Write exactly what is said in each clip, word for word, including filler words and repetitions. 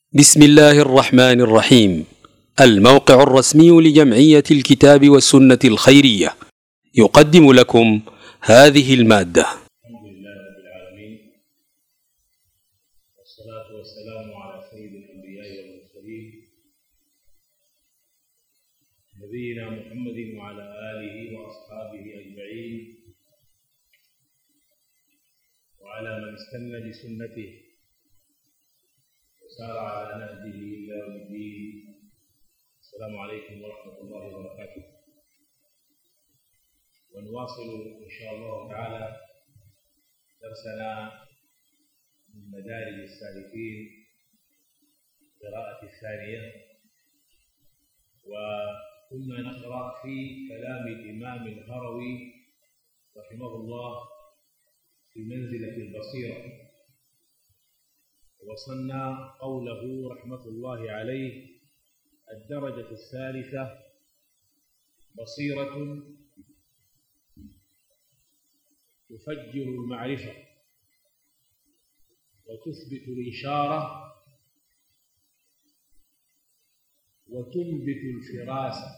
بسم الله الرحمن الرحيم. الموقع الرسمي لجمعية الكتاب والسنة الخيرية يقدم لكم هذه المادة. الحمد لله رب العالمين، والصلاة والسلام على سيد الأنبياء والمرسلين نبينا محمد وعلى آله وأصحابه أجمعين وعلى من استنى بسنته وسار على نهجه إلى يوم الدين. السلام عليكم ورحمة الله وبركاته. ونواصل إن شاء الله تعالى درسنا من مدارج السالكين القراءة الثانية، وكنا نقرأ في كلام الإمام الهروي رحمه الله في منزلة البصيرة، وصلنا قوله رحمة الله عليه: الدرجة الثالثة بصيرة تفجر المعرفة وتثبت الإشارة وتنبت الفراسة.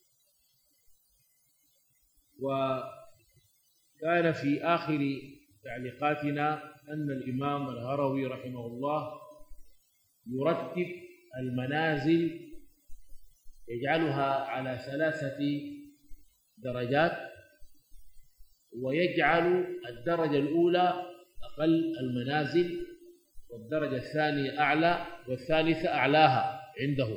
وكان في آخر تعليقاتنا أن الإمام الهروي رحمه الله يرتب المنازل، يجعلها على ثلاثة درجات، ويجعل الدرجة الأولى أقل المنازل، والدرجة الثانية أعلى، والثالثة أعلاها عنده.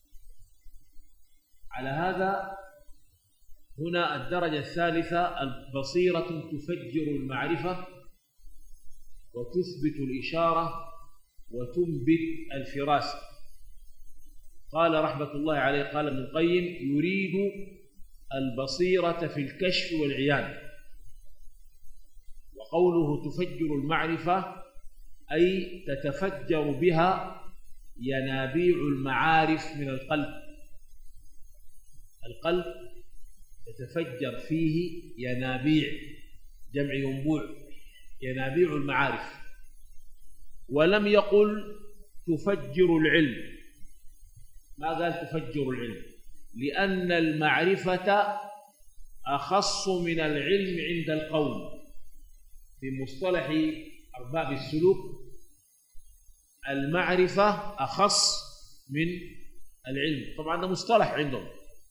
على هذا هنا الدرجة الثالثة البصيرة تفجر المعرفة وتثبت الإشارة وتنبت الفراسة. قال رحمة الله عليه، قال ابن القيم: يريد البصيرة في الكشف والعيان. وقوله تفجر المعرفة أي تتفجر بها ينابيع المعارف من القلب. القلب تتفجر فيه ينابيع، جمع ينبوع، ينابيع المعارف. ولم يقل تفجر العلم، ما قال تفجر العلم، لأن المعرفة أخص من العلم عند القوم. في مصطلح أرباب السلوك المعرفة أخص من العلم، طبعا ده مصطلح عندهم.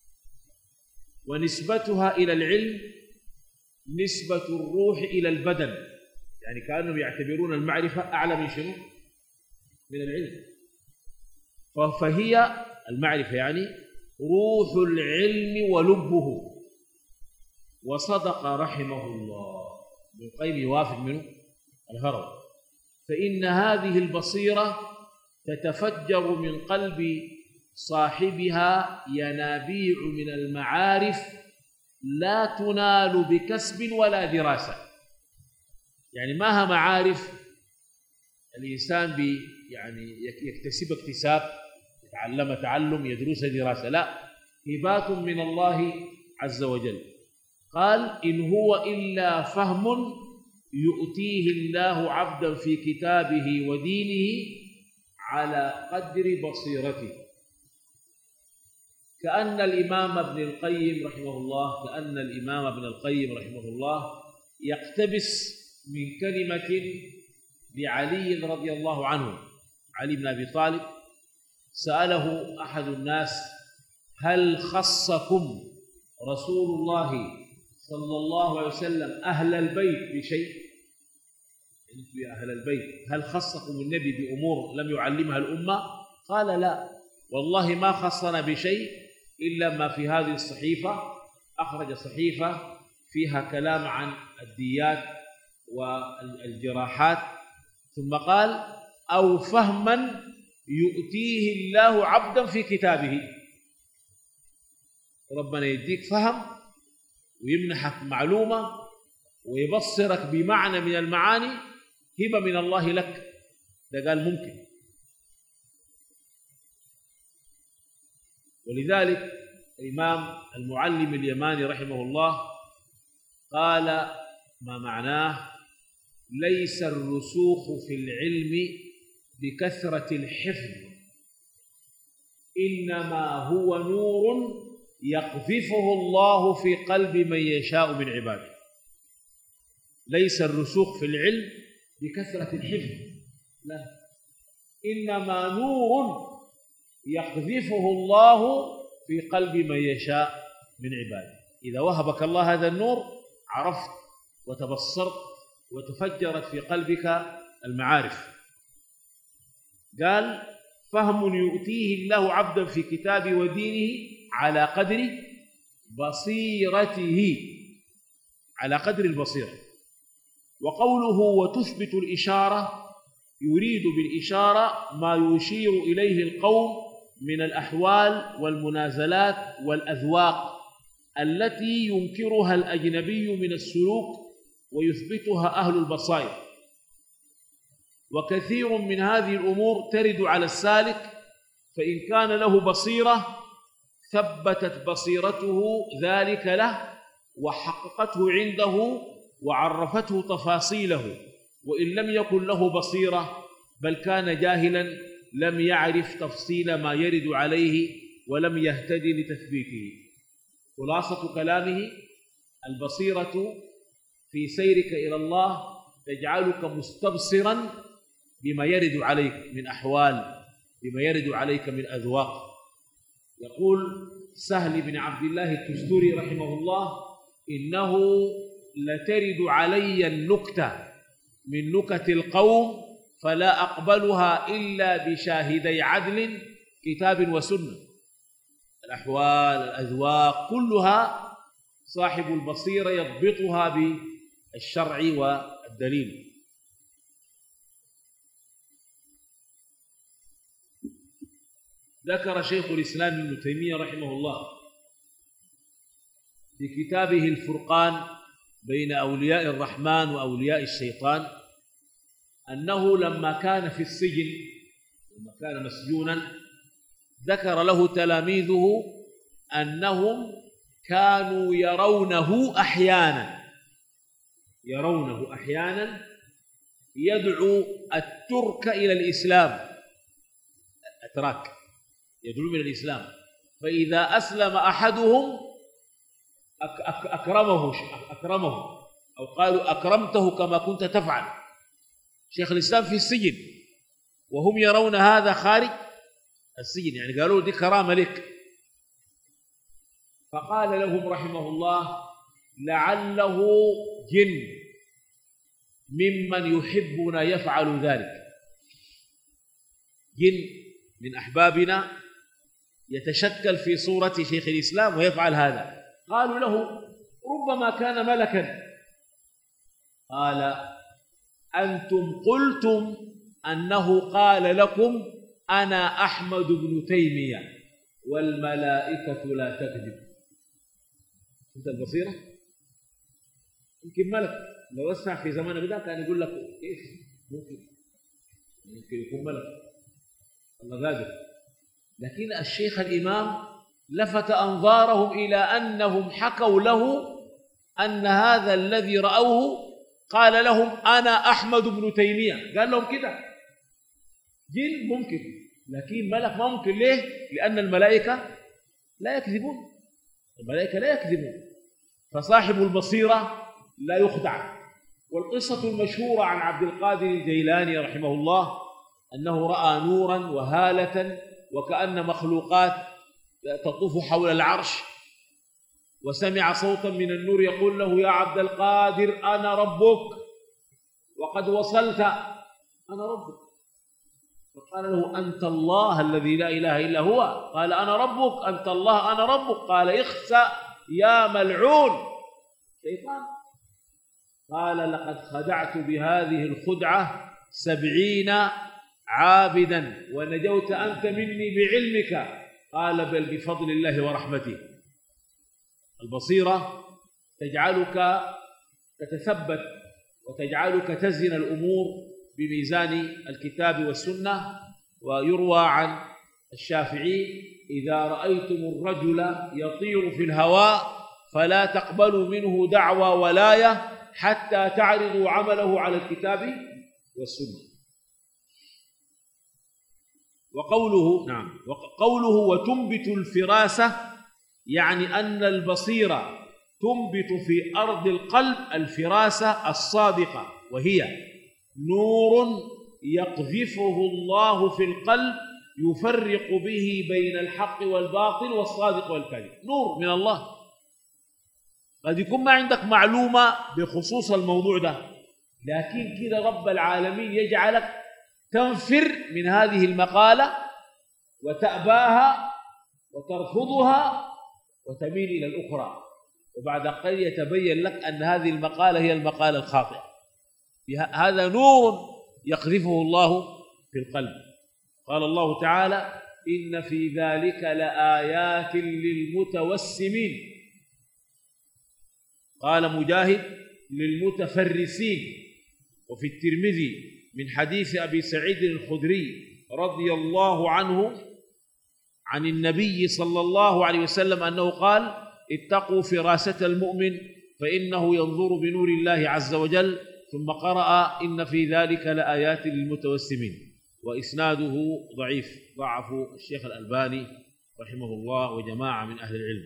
ونسبتها إلى العلم نسبة الروح إلى البدن، يعني كانوا يعتبرون المعرفة أعلى من شنو؟ من العلم. فهي المعرفة يعني روح العلم ولبه. وصدق رحمه الله. ابن القيم يوافق منه الهروي، فإن هذه البصيرة تتفجر من قلب صاحبها ينابيع من المعارف لا تنال بكسب ولا دراسة. يعني ماها معارف الإنسان بي يعني يكتسب اكتساب، يتعلم تعلم، يدرس دراسة، لا، هبات من الله عز وجل. قال: إن هو إلا فهم يؤتيه الله عبدا في كتابه ودينه على قدر بصيرته. كأن الإمام ابن القيم رحمه الله كأن الإمام ابن القيم رحمه الله يقتبس من كلمة لعلي رضي الله عنه، علي بن أبي طالب. سأله أحد الناس: هل خصكم رسول الله صلى الله عليه وسلم أهل البيت بشيء؟ أنتم يا أهل البيت هل خصكم النبي بأمور لم يعلمها الأمة؟ قال: لا والله ما خصنا بشيء إلا ما في هذه الصحيفة. أخرج صحيفة فيها كلام عن الديات والجراحات، ثم قال: أو فهما يؤتيه الله عبدا في كتابه. ربنا يديك فهم ويمنحك معلومة ويبصرك بمعنى من المعاني، هبة من الله لك. ده قال ممكن. ولذلك الإمام المعلم اليماني رحمه الله قال ما معناه: ليس الرسوخ في العلم بكثرة الحفظ إنما هو نور يقذفه الله في قلب من يشاء من عباده. ليس الرسوخ في العلم بكثرة الحفظ، لا، إنما نور يقذفه الله في قلب من يشاء من عباده. إذا وهبك الله هذا النور عرفت وتبصرت وتفجرت في قلبك المعارف. قال: فهم يؤتيه الله عبدا في كتابه ودينه على قدر بصيرته، على قدر البصيرة. وقوله وتثبت الإشارة يريد بالإشارة ما يشير إليه القوم من الأحوال والمنازلات والأذواق التي ينكرها الأجنبي من السلوك ويثبتها أهل البصائر. وكثير من هذه الأمور ترد على السالك، فإن كان له بصيرة ثبتت بصيرته ذلك له وحققته عنده وعرفته تفاصيله، وإن لم يكن له بصيرة بل كان جاهلا لم يعرف تفصيل ما يرد عليه ولم يهتدي لتثبيته. خلاصة كلامه: البصيرة في سيرك إلى الله تجعلك مستبصرا بما يرد عليك من أحوال، بما يرد عليك من أذواق. يقول سهل بن عبد الله التستوري رحمه الله: إنه لترد علي النكتة من نكت القوم فلا أقبلها إلا بشاهدي عدل كتاب وسنة. الأحوال الأذواق كلها صاحب البصيرة يضبطها بالشرع والدليل. ذكر شيخ الإسلام ابن تيمية رحمه الله في كتابه الفرقان بين أولياء الرحمن وأولياء الشيطان أنه لما كان في السجن، لما كان مسجونا، ذكر له تلاميذه أنهم كانوا يرونه أحيانا يرونه أحيانا يدعو الترك إلى الإسلام، أتراك يدعو إلى الإسلام، فإذا أسلم أحدهم أكرمه أكرمه أو قالوا أكرمته كما كنت تفعل. شيخ الإسلام في السجن وهم يرون هذا خارج السجن، يعني قالوا دي كرامة لك. فقال لهم رحمه الله: لعله جن ممن يحبنا يفعل ذلك، جن من أحبابنا يتشكل في صورة شيخ الإسلام ويفعل هذا. قالوا له: ربما كان ملكا. قال: أنتم قلتم أنه قال لكم أنا أحمد بن تيمية والملائكة لا تكذب. أنت البصيرة يمكن ملك لو وسع في زمان بدأ كان يقول لك كيف ممكن ممكن يكون ملك، الله قادر. لكن الشيخ الإمام لفت أنظارهم إلى أنهم حكوا له أن هذا الذي رأوه قال لهم أنا أحمد بن تيمية، قال لهم كده. جن ممكن لكن ملك ما ممكن. ليه؟ لأن الملائكة لا يكذبون، الملائكة لا يكذبون، فصاحب البصيرة لا يخدع. والقصة المشهورة عن عبد القادر الجيلاني رحمه الله أنه رأى نورا وهالة وكأن مخلوقات تطوف حول العرش، وسمع صوتا من النور يقول له: يا عبد القادر أنا ربك وقد وصلت، أنا ربك. فقال له: أنت الله الذي لا إله إلا هو. قال: أنا ربك. أنت الله أنا ربك. قال: اخسأ يا ملعون شيطان. قال: لقد خدعت بهذه الخدعة سبعين عابدا ونجوت أنت مني بعلمك. قال: بل بفضل الله ورحمته. البصيرة تجعلك تتثبت وتجعلك تزن الأمور بميزان الكتاب والسنة. ويروى عن الشافعي: إذا رأيتم الرجل يطير في الهواء فلا تقبلوا منه دعوى ولاية حتى تعرضوا عمله على الكتاب والسنة. وقوله نعم وقوله وتنبت الفراسة يعني أن البصيرة تنبت في أرض القلب الفراسة الصادقة، وهي نور يقذفه الله في القلب يفرق به بين الحق والباطل والصادق والكاذب. نور من الله. قد يكون ما عندك معلومة بخصوص الموضوع ده، لكن كده رب العالمين يجعلك تنفر من هذه المقالة وتأباها وترفضها وتميل إلى الأخرى، وبعد قليل يتبين لك أن هذه المقالة هي المقالة الخاطئة. هذا نور يقذفه الله في القلب. قال الله تعالى إن في ذلك لآيات للمتوسمين. قال مجاهد للمتفرسين. وفي الترمذي من حديث أبي سعيد الخدري رضي الله عنه عن النبي صلى الله عليه وسلم أنه قال اتقوا فراسة المؤمن فإنه ينظر بنور الله عز وجل، ثم قرأ إن في ذلك لآيات للمتوسمين، وإسناده ضعيف، ضعفه الشيخ الألباني رحمه الله وجماعة من أهل العلم.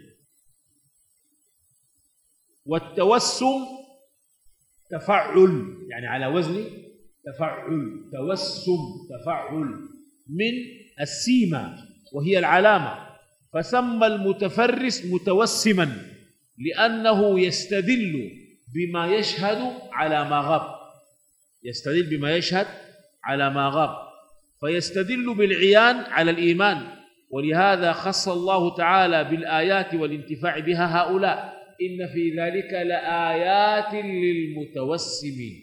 والتوسم تفعل، يعني على وزن تفعل، توسم تفعل من السيمة وهي العلامة، فسمى المتفرس متوسما لأنه يستدل بما يشهد على ما غاب، يستدل بما يشهد على ما غاب، فيستدل بالعيان على الإيمان. ولهذا خص الله تعالى بالآيات والانتفاع بها هؤلاء إن في ذلك لآيات للمتوسمين،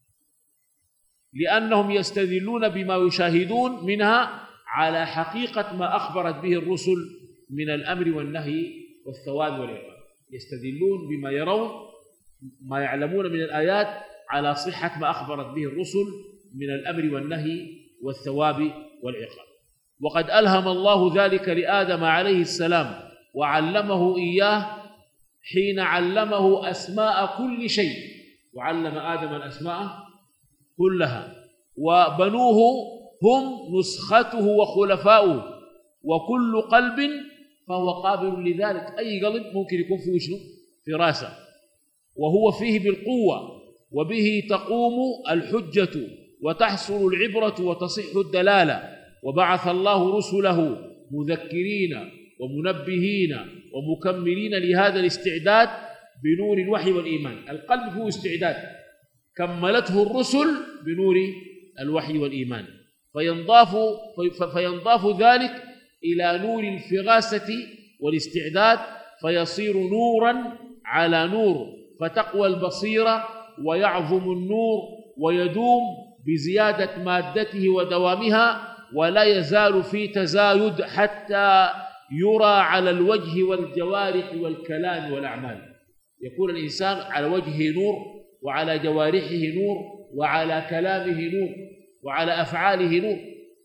لأنهم يستدلون بما يشاهدون منها على حقيقة ما أخبرت به الرسل من الأمر والنهي والثواب والعقاب. يستدلون بما يرون ما يعلمون من الآيات على صحة ما أخبرت به الرسل من الأمر والنهي والثواب والعقاب. وقد ألهم الله ذلك لآدم عليه السلام وعلمه إياه حين علمه أسماء كل شيء، وعلم آدم الأسماء كلها، وبنوه هم نسخته وخلفاؤه، وكل قلب فهو قابل لذلك. أي قلب ممكن يكون فيه شنو؟ فراسة، وهو فيه بالقوة، وبه تقوم الحجة وتحصل العبرة وتصح الدلالة. وبعث الله رسله مذكرين ومنبهين ومكملين لهذا الاستعداد بنور الوحي والإيمان. القلب هو استعداد كملته الرسل بنور الوحي والإيمان، فينضاف, فينضاف ذلك إلى نور الفراسة والاستعداد، فيصير نورا على نور، فتقوى البصيرة ويعظم النور ويدوم بزيادة مادته ودوامها، ولا يزال في تزايد حتى يرى على الوجه والجوارح والكلام والأعمال. يكون الإنسان على وجهه نور، وعلى جوارحه نور، وعلى كلامه نور، وعلى أفعاله نور.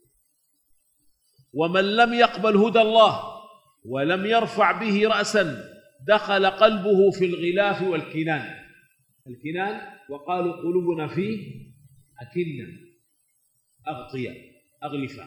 ومن لم يقبل هدى الله ولم يرفع به رأسا دخل قلبه في الغلاف والكنان. الكنان وقالوا قلوبنا فيه أكنة، أغطية، أغلفة،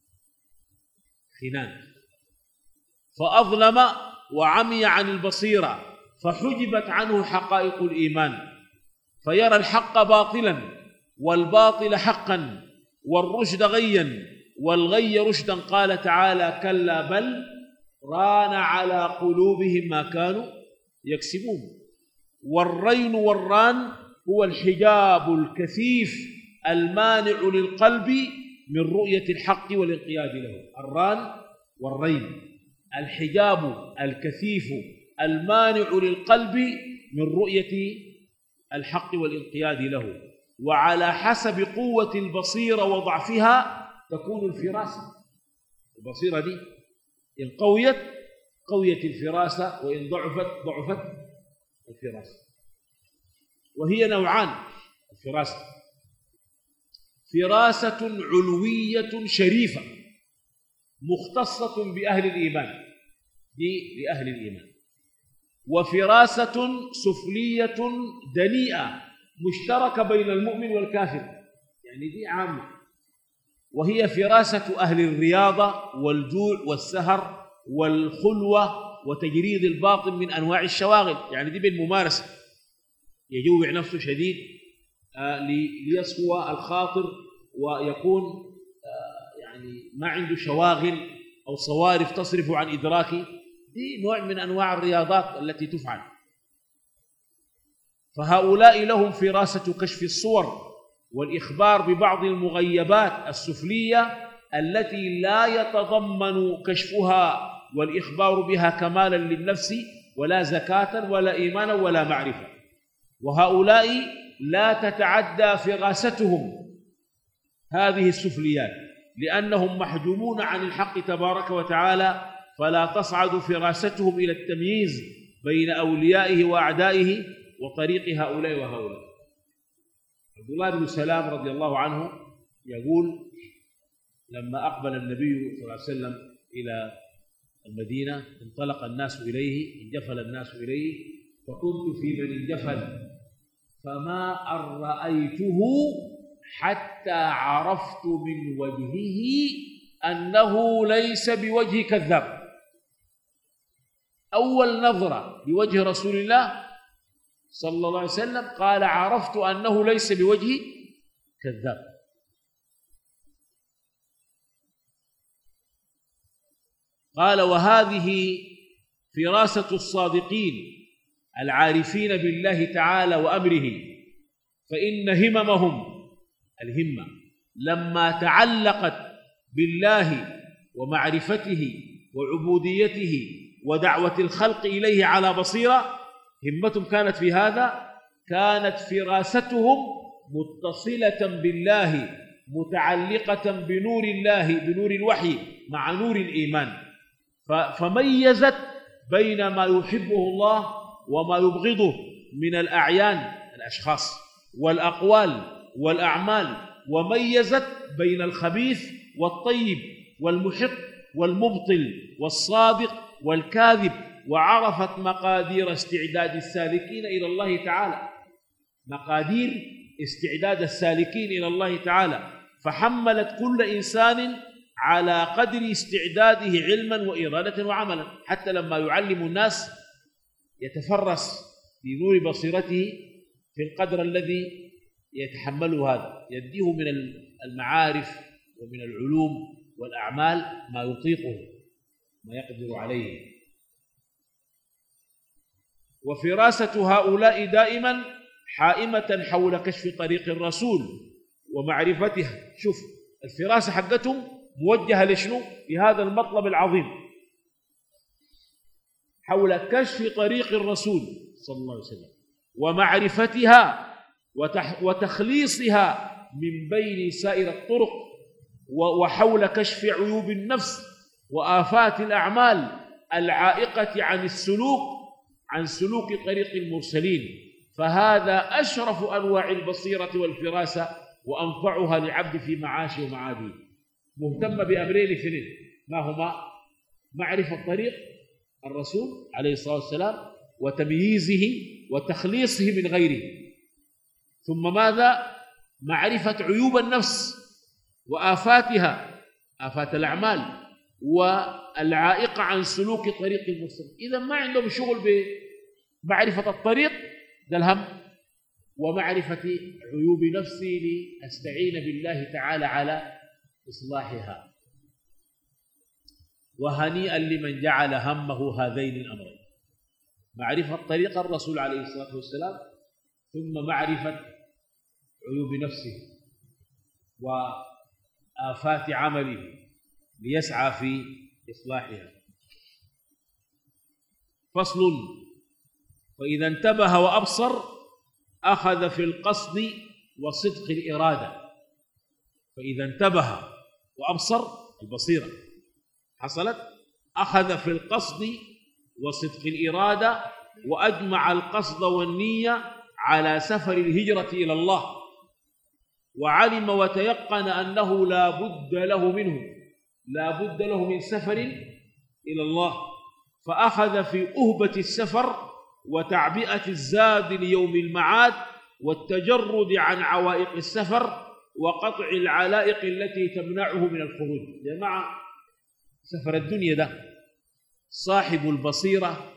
خنان، فأظلم وعمي عن البصيرة، فحجبت عنه حقائق الإيمان، فيرى الحق باطلا والباطل حقا والرشد غيا والغي رشدا. قال تعالى كلا بل ران على قلوبهم ما كانوا يكسبون. والرين والران هو الحجاب الكثيف المانع للقلب من رؤية الحق والانقياد له. الران والرين الحجاب الكثيف المانع للقلب من رؤية الحق والانقياد له. وعلى حسب قوة البصيرة وضعفها تكون الفراسة. البصيرة دي إن قويت قويت الفراسة، وإن ضعفت ضعفت الفراسة. وهي نوعان الفراسة: فراسة علوية شريفة مختصة بأهل الإيمان، دي لأهل الإيمان. وفراسة سفلية دنيئة مشتركة بين المؤمن والكافر، يعني دي عامة. وهي فراسة أهل الرياضة والجوع والسهر والخلوة وتجريد الباطن من أنواع الشواغل. يعني دي بالممارسة يجوع نفسه شديد ليصفو الخاطر ويكون يعني ما عنده شواغل أو صوارف تصرف عن إدراكه. دي نوع من أنواع الرياضات التي تفعل. فهؤلاء لهم فراسة كشف الصور والإخبار ببعض المغيبات السفلية التي لا يتضمن كشفها والإخبار بها كمالا للنفس ولا زكاة ولا إيمانا ولا معرفة. وهؤلاء لا تتعدى فراستهم هذه السفليات لأنهم محجومون عن الحق تبارك وتعالى، فلا تصعد فراستهم إلى التمييز بين أوليائه وأعدائه وطريق هؤلاء وهؤلاء. عبد الله بن سلام رضي الله عنه يقول: لما أقبل النبي صلى الله عليه وسلم إلى المدينة انطلق الناس إليه، انجفل الناس إليه، فكنت في من انجفل فما أن رأيته حتى عرفت من وجهه أنه ليس بوجه كذاب. أول نظرة بوجه رسول الله صلى الله عليه وسلم قال: عرفت أنه ليس بوجه كذاب. قال: وهذه فراسة الصادقين العارفين بالله تعالى وأمره، فإن هممهم الهمة لما تعلقت بالله ومعرفته وعبوديته ودعوة الخلق إليه على بصيرة، همتهم كانت في هذا، كانت فراستهم متصلة بالله متعلقة بنور الله بنور الوحي مع نور الإيمان، فميزت بين ما يحبه الله وما يبغضه من الأعيان الأشخاص والأقوال والأعمال، وميزت بين الخبيث والطيب والمحق والمبطل والصادق والكاذب، وعرفت مقادير استعداد السالكين إلى الله تعالى، مقادير استعداد السالكين إلى الله تعالى، فحملت كل إنسان على قدر استعداده علما وإرادة وعملا، حتى لما يعلم الناس يتفرس بنور بصيرته في القدر الذي يتحمله هذا، يديه من المعارف ومن العلوم والأعمال ما يطيقه ما يقدر عليه. وفراسة هؤلاء دائما حائمة حول كشف طريق الرسول ومعرفتها. شوف الفراسة حقتهم موجهة لشنو؟ لهذا المطلب العظيم، حول كشف طريق الرسول صلى الله عليه وسلم ومعرفتها وتخليصها من بين سائر الطرق، وحول كشف عيوب النفس وآفات الأعمال العائقة عن السلوك عن سلوك طريق المرسلين. فهذا أشرف أنواع البصيرة والفراسة وأنفعها لعبد في معاشه ومعاده. مهتم بأمرين اثنين، ما هما؟ معرفة طريق الرسول عليه الصلاة والسلام وتمييزه وتخليصه من غيره، ثم ماذا؟ معرفة عيوب النفس وآفاتها، آفات الأعمال والعائقة عن سلوك طريق المرسلين. إذا ما عندهم شغل بمعرفة الطريق ده الهم، ومعرفة عيوب نفسي لأستعين بالله تعالى على إصلاحها. وهنيئا لمن جعل همه هذين الأمرين، معرفة طريق الرسول عليه الصلاة والسلام ثم معرفة عيوب نفسه وآفات عمله ليسعى في إصلاحها. فصل: فإذا انتبه وأبصر أخذ في القصد وصدق الإرادة. فإذا انتبه وأبصر، البصيرة حصلت، أخذ في القصد وصدق الإرادة، وأجمع القصد والنية على سفر الهجرة إلى الله، وعلم وتيقن أنه لا بد له منه لا بد له من سفر إلى الله، فأخذ في أهبة السفر وتعبئة الزاد ليوم المعاد والتجرد عن عوائق السفر وقطع العلائق التي تمنعه من الخروج. يا جماعة سفر الدنيا ده صاحب البصيرة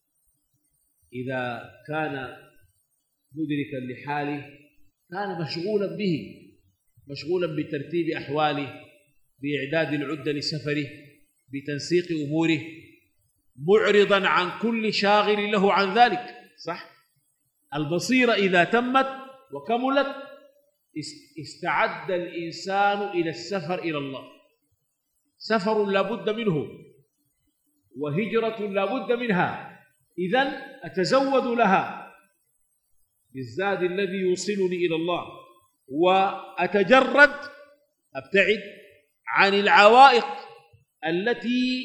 إذا كان مدركا لحاله كان مشغولا به، مشغولا بترتيب أحواله، بإعداد العدة لسفره، بتنسيق أموره، معرضا عن كل شاغل له عن ذلك. صح؟ البصيرة إذا تمت وكملت استعد الإنسان إلى السفر إلى الله. سفر لا بد منه وهجرة لا بد منها، إذن أتزود لها بالزاد الذي يوصلني إلى الله، وأتجرد أبتعد عن العوائق التي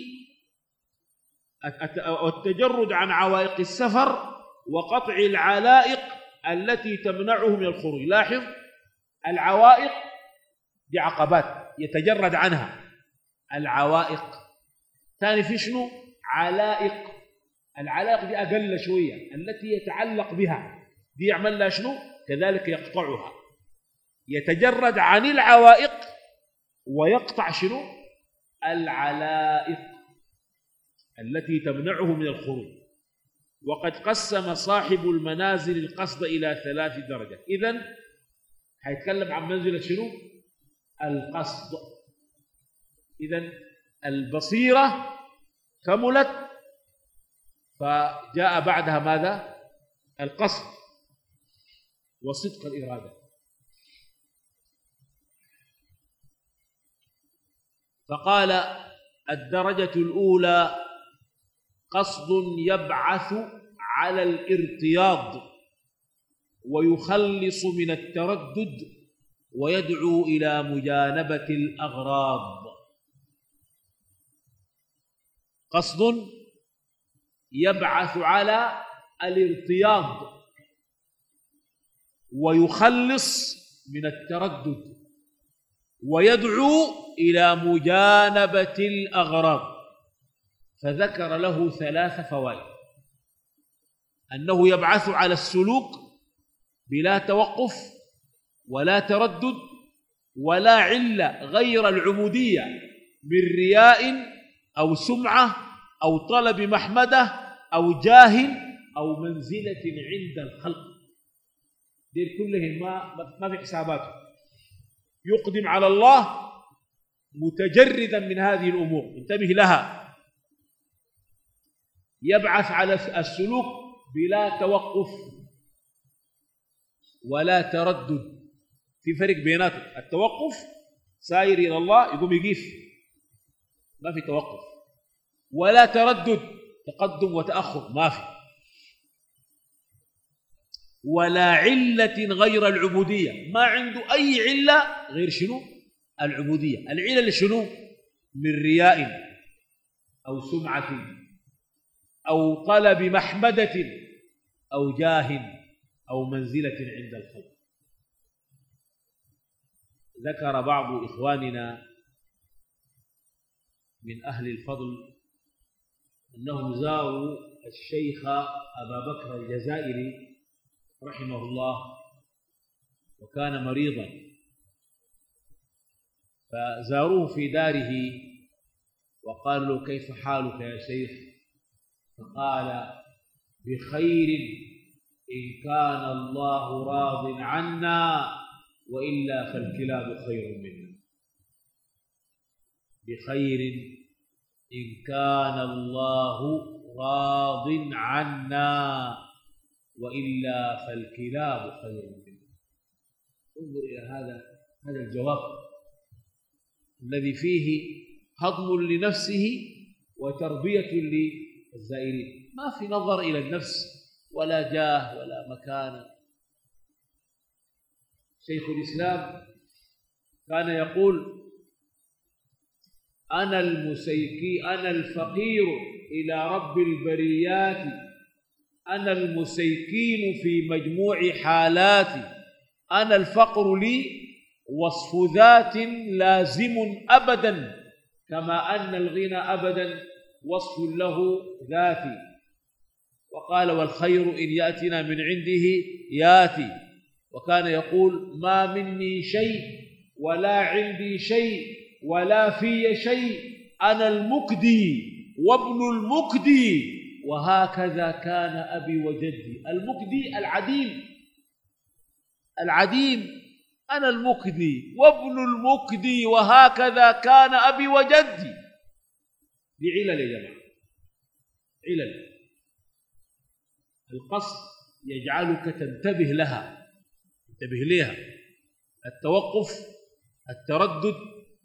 التجرد عن عوائق السفر وقطع العلائق التي تمنعه من الخروج. لاحظ العوائق دي عقبات يتجرد عنها، العوائق. ثاني في شنو؟ علائق. العلائق دي أقل شوية، التي يتعلق بها دي يعمل لها شنو؟ كذلك يقطعها. يتجرد عن العوائق ويقطع شنو؟ العلائق التي تمنعه من الخروج. وقد قسم صاحب المنازل القصد إلى ثلاث درجات. إذن هيتكلم عن منزلة شنو؟ القصد. إذن البصيرة كملت فجاء بعدها ماذا؟ القصد وصدق الإرادة. فقال الدرجة الأولى قصد يبعث على الارتياض ويخلص من التردد ويدعو إلى مجانبة الأغراض. قصد يبعث على الارتياض ويخلص من التردد ويدعو إلى مجانبة الأغراض. فذكر له ثلاث فوائد: أنه يبعث على السلوك بلا توقف ولا تردد ولا علة غير العبودية من رياء أو سمعة أو طلب محمدة أو جاه أو منزلة عند الخلق. دير كلهم ما ما في حساباته، يقدم على الله متجردا من هذه الأمور، انتبه لها. يبعث على السلوك بلا توقف ولا تردد. في فرق بيناتهم. التوقف ساير إلى الله يقوم يقيف، ما في توقف. ولا تردد تقدم وتأخر، ما في. ولا علة غير العبودية، ما عنده أي علة غير شنو؟ العبودية. العلة شنو؟ من رياء أو سمعة أو طلب محمدة أو جاه أو منزلة عند الخلق. ذكر بعض إخواننا من أهل الفضل أنهم زاروا الشيخ أبا بكر الجزائري رحمه الله وكان مريضا، فزاروه في داره وقالوا له: كيف حالك يا شيخ؟ فقال: بخير إن كان الله راض عنا، وإلا فالكلاب خير منا. بخير إن كان الله راض عنا، وإلا فالكلاب خير منا. انظر إلى هذا هذا الجواب الذي فيه هضم لنفسه وتربية للزائرين. ما في نظر إلى النفس ولا جاه ولا مكانة. شيخ الإسلام كان يقول: أنا المسيكي أنا الفقير إلى رب البريات، أنا المسيكين في مجموع حالاتي، أنا الفقر لي وصف ذات لازم أبدا، كما أن الغنى أبدا وصف له ذاتي. وقال: والخير إن يأتنا من عنده ياتي. وكان يقول: ما مني شيء ولا عندي شيء ولا في شيء، أنا المكدي وابن المكدي، وهكذا كان أبي وجدي. المكدي العديم، العديم، أنا المكدي وابن المكدي، وهكذا كان أبي وجدي. دي علل يا جماعة، علل. القصد يجعلك تنتبه لها، انتبه لها. التوقف، التردد،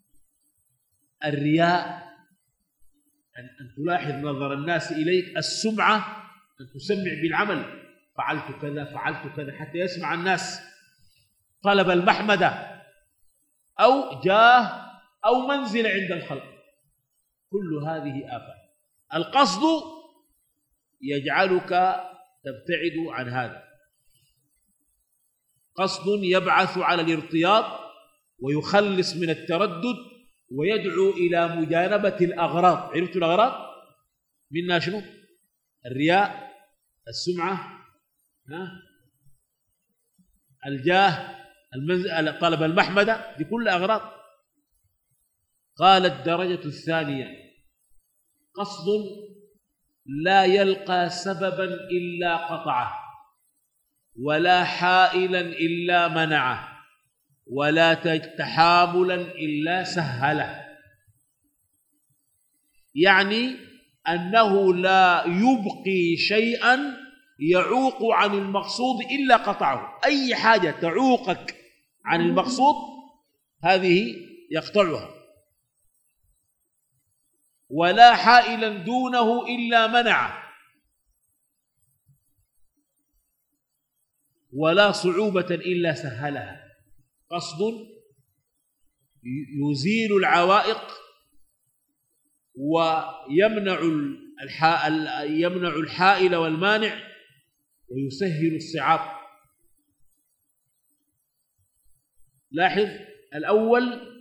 الرياء، أن تلاحظ نظر الناس إليك، السمعة، أن تسمع بالعمل، فعلت كذا فعلت كذا، حتى يسمع الناس. طلب المحمدة أو جاه أو منزل عند الخلق، كل هذه آفات. القصد يجعلك تبتعد عن هذا، قصد يبعث على الارتياض ويخلص من التردد ويدعو إلى مجانبة الأغراض. عرفتوا الأغراض؟ منها شنو؟ الرياء، السمعة، ها؟ الجاه، المنزل، طلب المحمدة، دي كل أغراض. قال الدرجة الثانية قصد لا يلقى سببا إلا قطعه، ولا حائلا إلا منعه، ولا تحاملا إلا سهله. يعني أنه لا يبقي شيئا يعوق عن المقصود إلا قطعه. أي حاجة تعوقك عن المقصود هذه يقطعها، ولا حائلا دونه إلا منعه، ولا صعوبة إلا سهلها. قصد يزيل العوائق ويمنع يمنع الحائل والمانع ويسهل الصعاب. لاحظ، الأول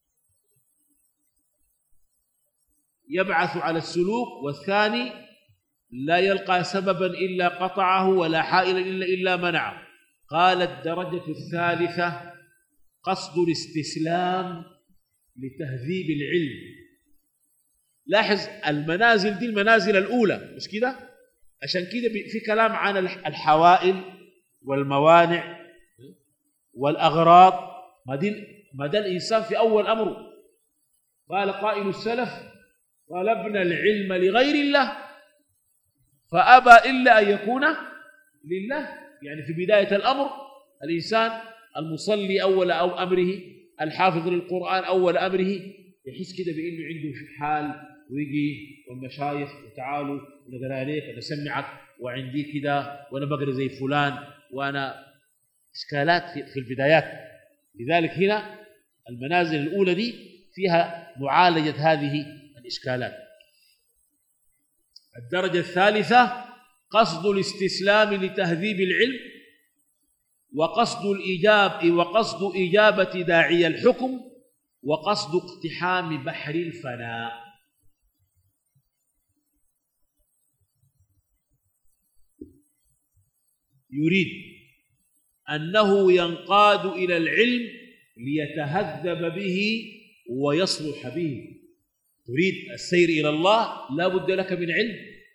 يبعث على السلوك، والثاني لا يلقى سببا إلا قطعه ولا حائلا إلا إلا منعه. قال الدرجة الثالثة قصد الاستسلام لتهذيب العلم. لاحظ المنازل دي المنازل الأولى، مش كده؟ عشان كده في كلام عن الحوائل والموانع والأغراض. ما دي ما ده الإنسان في أول أمره. قال قائل السلف: طلبنا العلم لغير الله فأبى إلا أن يكون لله. يعني في بداية الأمر الإنسان المصلي أول أو أمره، الحافظ للقرآن أول أمره، يحس كده بأنه عنده حال، ويجي والمشايخ وتعالوا نقرأ عليك ونسمعك وعندي كده وأنا بقرأ زي فلان، وأنا إشكالات في البدايات. لذلك هنا المنازل الأولى دي فيها معالجة هذه الإشكالات. الدرجة الثالثة قصد الاستسلام لتهذيب العلم، وقصد الإجابة وقصد إجابة داعي الحكم، وقصد اقتحام بحر الفناء. يريد أنه ينقاد إلى العلم ليتهذب به ويصلح به. تريد السير إلى الله لا بد لك من علم.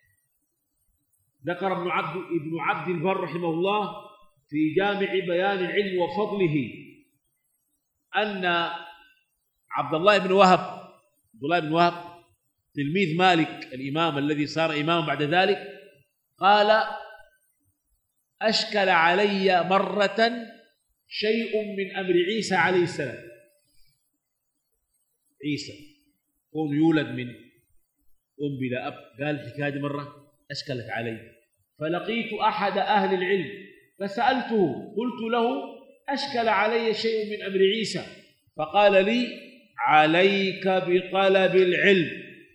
ذكر ابن عبد ابن عبد البر رحمه الله في جامع بيان العلم وفضله أن عبد الله بن وهب عبد الله بن وهب تلميذ مالك الإمام الذي صار إماما بعد ذلك، قال: أشكل علي مرة شيء من أمر عيسى عليه السلام. عيسى كون يولد من أم بلا أب، قال الحكاية مرة أشكلت علي، فلقيت أحد أهل العلم فسألته، قلت له: أشكل علي شيء من أمر عيسى، فقال لي: عليك بطلب العلم.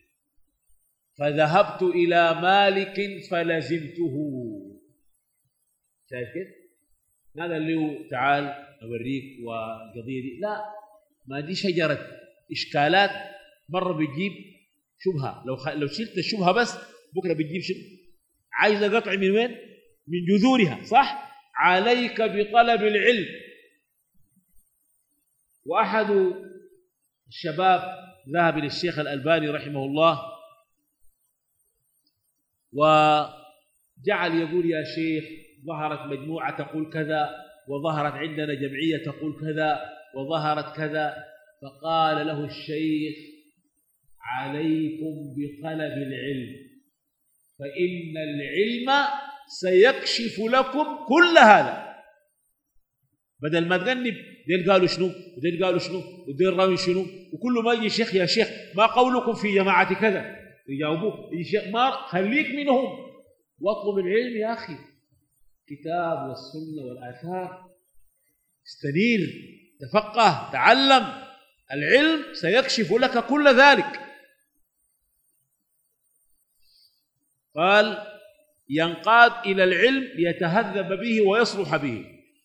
فذهبت إلى مالك فلزمته. شايف كيف؟ هذا اللي هو تعال أوريك والقضية دي، لا، ما دي شجرة إشكالات. مرة بتجيب شبهة، لو خ... لو شلت الشبهة بس بكرة بتجيب شبهة عايزة قطع من وين؟ من جذورها، صح؟ عليك بطلب العلم. وأحد الشباب ذهب إلى الشيخ الألباني رحمه الله وجعل يقول: يا شيخ، ظهرت مجموعة تقول كذا، وظهرت عندنا جمعية تقول كذا، وظهرت كذا. فقال له الشيخ: عليكم بطلب العلم، فإن العلم سيكشف لكم كل هذا. بدل ما تغنب ديل قالوا شنو وديل قالوا شنو وديل راوي شنو، وكل ما يجي شيخ: يا شيخ ما قولكم في جماعة كذا، يجاوبوك: يا شيخ ما خليك منهم واطلب العلم يا أخي، كتاب والسنة والآثار، استنير، تفقه، تعلم، العلم سيكشف لك كل ذلك. قال: ينقاد إلى العلم ليتهذب به ويصلح به،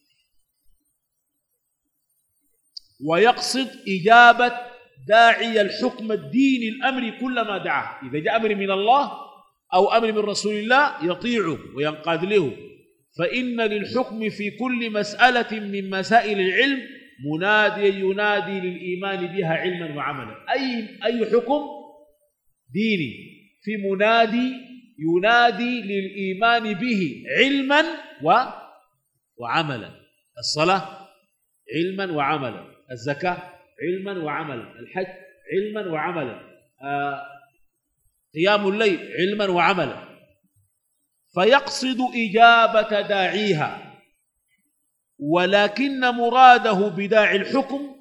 ويقصد إجابة داعي الحكم الديني الأمر كلما دعاه. إذا جاء أمر من الله أو أمر من رسول الله يطيعه وينقاد له. فإن للحكم في كل مسألة من مسائل العلم مناديا ينادي للإيمان بها علما وعملا. أي أي حكم ديني في منادي ينادي للإيمان به علما وعملا. الصلاة علما وعملا، الزكاة علما وعملا، الحج علما وعملا، آه قيام الليل علما وعملا. فيقصد إجابة داعيها، ولكن مراده بداعي الحكم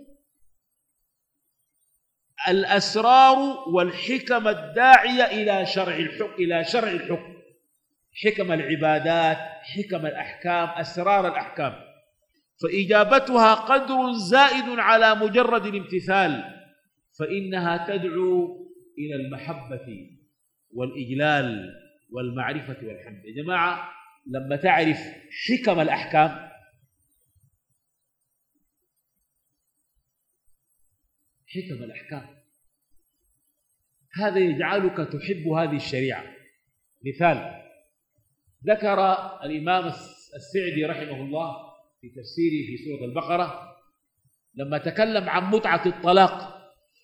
الأسرار والحكم الداعية إلى شرع الحكم إلى شرع الحكم حكم العبادات، حكم الأحكام، أسرار الأحكام. فإجابتها قدر زائد على مجرد الامتثال، فإنها تدعو إلى المحبة والإجلال والمعرفة والحمد. يا جماعة، لما تعرف حكم الأحكام، حكم الأحكام هذا يجعلك تحب هذه الشريعة. مثال ذكر الإمام السعدي رحمه الله في تفسيره في سورة البقرة لما تكلم عن متعة الطلاق،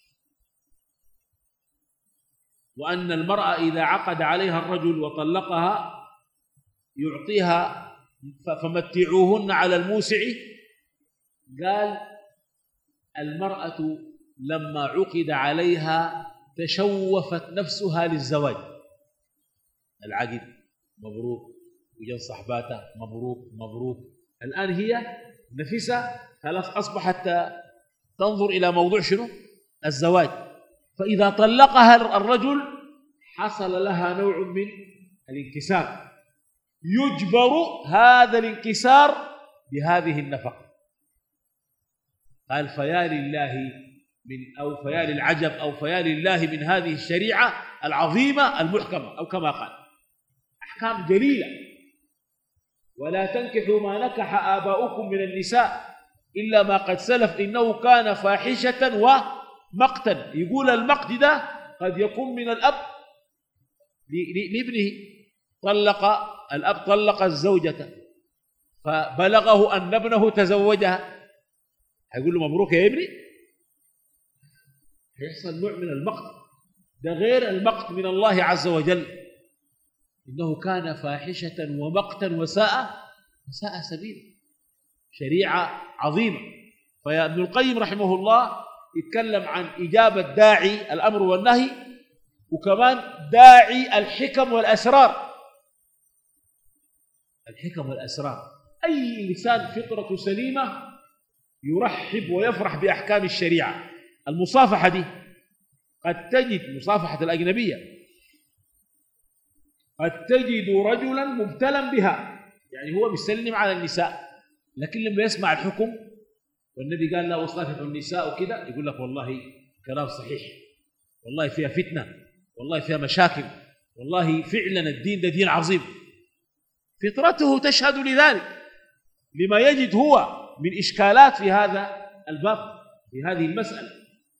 وأن المرأة إذا عقد عليها الرجل وطلقها يعطيها فمتعوهن على الموسع. قال: المرأة لما عقد عليها تشوفت نفسها للزواج. العقد مبروك، وجن صحباتها مبروك مبروك، الآن هي نفسها خلاص أصبحت تنظر إلى موضوع شنو؟ الزواج. فإذا طلقها الرجل حصل لها نوع من الانكسار، يجبر هذا الانكسار بهذه النفقة. قال: فيا لله من أو فيا للعجب أو فيا لله من هذه الشريعة العظيمة المحكمة، أو كما قال أحكام جليلة. ولا تنكحوا ما نكح آباؤكم من النساء إلا ما قد سلف إنه كان فاحشة ومقتا. يقول المقت ده قد يكون من الأب لابنه، طلق الأب طلق الزوجة فبلغه أن ابنه تزوجها، هيقول له مبروك يا ابني؟ هيحصل نوع من المقت، ده غير المقت من الله عز وجل، إنه كان فاحشة ومقتا وساء وساء سبيلا. شريعة عظيمة. فيا ابن القيم رحمه الله يتكلم عن إجابة داعي الأمر والنهي، وكمان داعي الحكم والأسرار. الحكم والأسرار، أي إنسان فطرة سليمة يرحب ويفرح بأحكام الشريعة. المصافحة دي قد تجد مصافحة الأجنبية، قد تجد رجلا مبتلا بها، يعني هو بيسلم على النساء، لكن لما يسمع الحكم والنبي قال لا وصافحوا النساء وكذا يقول لك والله كلام صحيح، والله فيها فتنة، والله فيها مشاكل، والله فعلا الدين ده دين عظيم. فطرته تشهد لذلك لما يجد هو من إشكالات في هذا الباب، في هذه المسألة.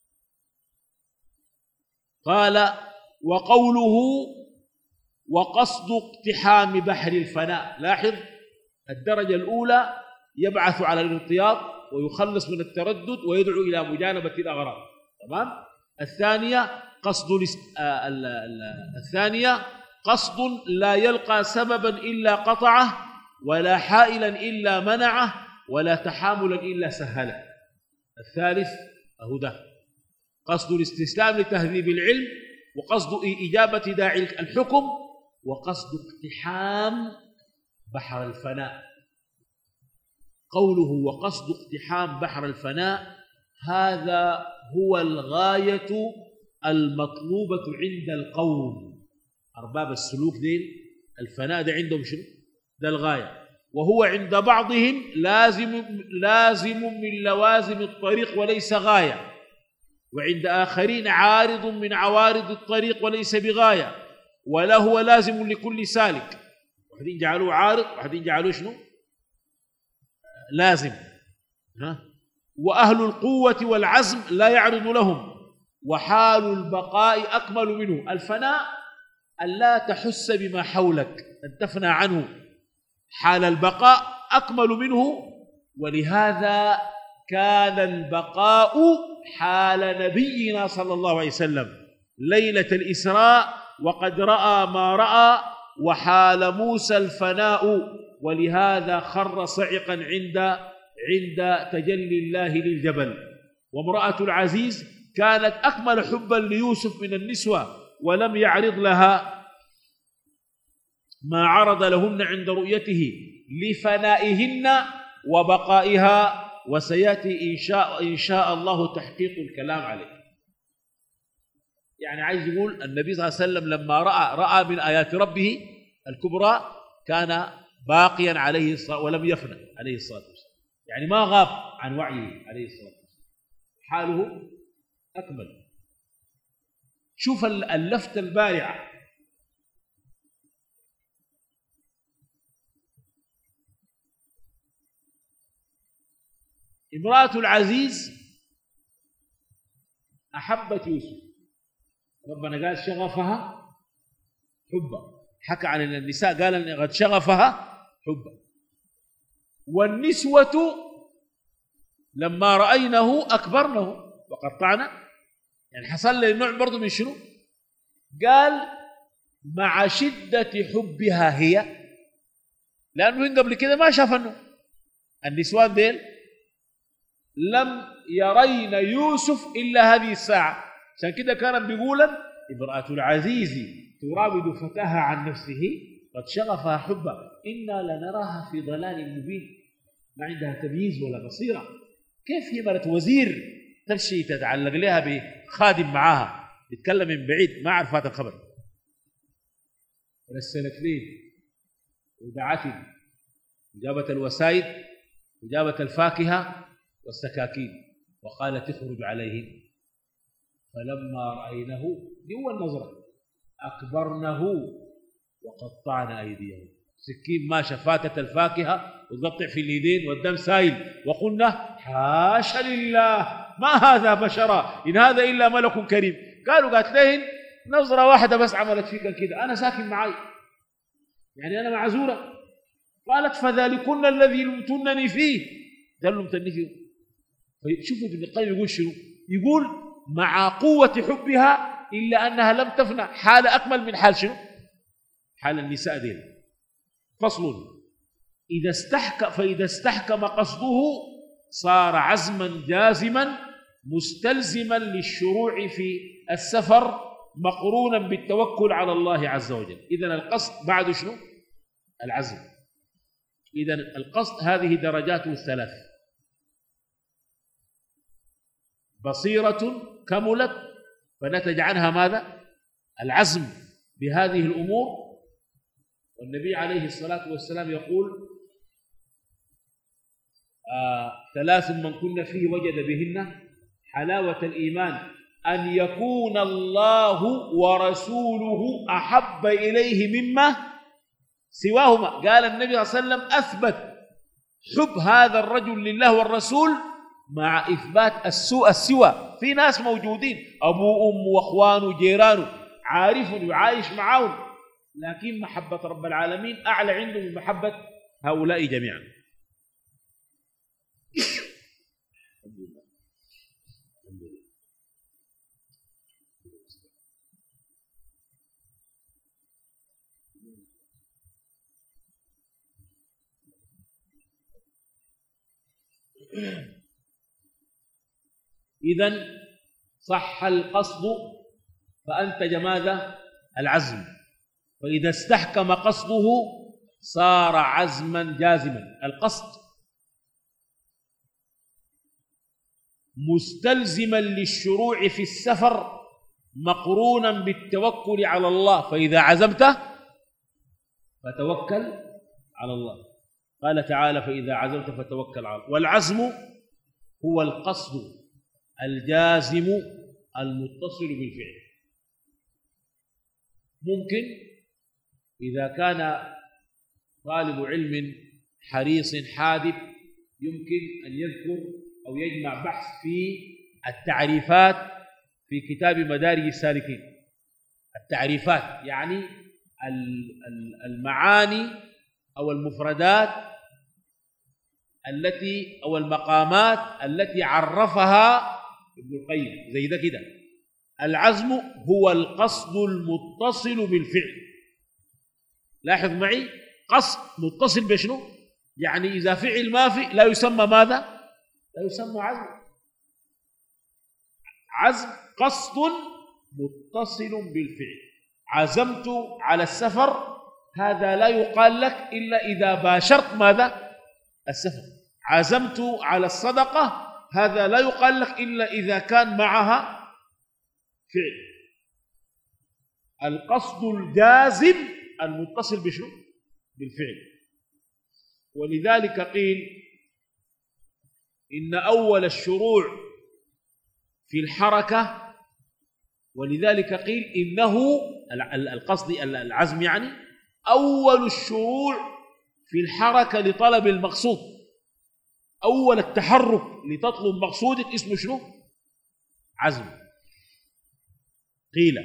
قال: وقوله وقصد اقتحام بحر الفناء. لاحظ الدرجة الأولى يبعث على الانقياد ويخلص من التردد ويدعو إلى مجانبة الأغراض. تمام. الثانية قصد الاست... آه ال... ال... الثانية قصد لا يلقى سببا إلا قطعه، ولا حائلا إلا منعه، ولا تحاملا إلا سهله. الثالث أهو ده قصد الاستسلام لتهذيب العلم، وقصد إجابة داعي الحكم، وقصد اقتحام بحر الفناء. قوله وقصد اقتحام بحر الفناء هذا هو الغاية المطلوبة عند القوم أرباب السلوك دين. الفناء ده عندهم شنو؟ ده الغاية. وهو عند بعضهم لازم لازم من لوازم الطريق وليس غاية، وعند آخرين عارض من عوارض الطريق وليس بغاية، ولا هو لازم لكل سالك. واحدين جعلوه عارض، واحدين جعلوه شنو؟ لازم. ها؟ وأهل القوة والعزم لا يعرض لهم، وحال البقاء أكمل منه. الفناء ألا تحس بما حولك، أن تفنى عنه. حال البقاء أكمل منه، ولهذا كان البقاء حال نبينا صلى الله عليه وسلم ليلة الإسراء وقد رأى ما رأى، وحال موسى الفناء، ولهذا خر صعقا عند عند تجلي الله للجبل. وامرأة العزيز كانت أكمل حبا ليوسف من النسوة، ولم يعرض لها ما عرض لهن عند رؤيته لفنائهن وبقائها، وسيأتي إن شاء, إن شاء الله تحقيق الكلام عليه. يعني عايز يقول النبي صلى الله عليه وسلم لما رأى رأى من آيات ربه الكبرى كان باقيا عليه الصلاة ولم يفنى عليه الصلاة والسلام، يعني ما غاب عن وعيه عليه الصلاة والسلام، حاله أكمل. شوف اللفتة البارعة. امرأة العزيز أحبت يوسف، ربنا قال شغفها حبا، حكى عن النساء قال أن قد شغفها حبا. والنسوة لما رأينه أكبرنه وقطعنا، يعني حصل لي نوع برضو من شنو؟ قال مع شدة حبها هي، لأنه قبل كده ما شاف أنه النسوان ديل لم يرين يوسف إلا هذه الساعة، عشان كده كان بيقولا امرأة العزيز تراود فتاها عن نفسه قد شغفها حبا إنا لنراها في ضلال مبين. ما عندها تمييز ولا بصيرة. كيف هي مرت وزير تمشي تتعلق لها بخادم معاها بيتكلم من بعيد ما عرفت الخبر؟ رسلت لي ودعتني وجابت الوسائد وجابت الفاكهة والسكاكين وقالت اخرج عليهم، فلما رأينه هو النظرة أكبرنه وقطعنا أيديهم. سكين ما شفاتت الفاكهة وتقطع في اليدين والدم سايل، وقلنا حاشا لله ما هذا بشرا إن هذا إلا ملك كريم. قالوا قالت لهن نظرة واحدة بس عملت فيك كده، أنا ساكن معي يعني أنا معزورة. قالت فذلكن الذي لمتنني فيه، ده اللي لمتنني فيه. فشوفوا ابن القيم يقول شنو؟ يقول مع قوة حبها إلا أنها لم تفنى، حال أكمل من حال شنو؟ حال النساء دين. فصل إذا استحكم فإذا استحكم قصده صار عزما جازما مستلزما للشروع في السفر مقرونا بالتوكل على الله عز وجل. إذن القصد بعد شنو؟ العزم. إذن القصد هذه درجاته الثلاث: بصيرة كملت فنتج عنها ماذا؟ العزم بهذه الأمور. والنبي عليه الصلاة والسلام يقول آه ثلاث من كن فيه وجد بهن حلاوة الإيمان أن يكون الله ورسوله أحب إليه مما سواهما. قال النبي صلى الله عليه وسلم أثبت حب هذا الرجل لله والرسول مع إثبات السوء السوى. في ناس موجودين أبو أم وأخوان وجيران عارف وعايش معهم، لكن محبة رب العالمين أعلى عنده من محبة هؤلاء جميعا. إذن صح القصد فأنتج ماذا؟ العزم. فإذا استحكم قصده صار عزما جازما. القصد مستلزما للشروع في السفر مقرونا بالتوكل على الله، فإذا عزمت فتوكل على الله. قال تعالى: فإذا عزمت فتوكل على الله. والعزم هو القصد الجازم المتصل بالفعل. ممكن إذا كان طالب علم حريص حاذق يمكن أن يذكر أو يجمع بحث في التعريفات في كتاب مدارج السالكين. التعريفات يعني المعاني أو المفردات التي أو المقامات التي عرفها ابن القيم زي ده كده. العزم هو القصد المتصل بالفعل. لاحظ معي، قصد متصل بشنو؟ يعني إذا فعل ما في لا يسمى ماذا؟ لا يسمى عزم. عزم قصد متصل بالفعل. عزمت على السفر، هذا لا يقال لك إلا إذا باشرت ماذا؟ السفر. عزمت على الصدقة، هذا لا يقال لك إلا إذا كان معها فعل. القصد الجازم المتصل بشنو؟ بالفعل. ولذلك قيل إن أول الشروع في الحركة، ولذلك قيل إنه القصد العزم يعني أول الشروع في الحركة لطلب المقصود. أول التحرك لتطلب مقصودك اسمه شنو؟ عزم. قيل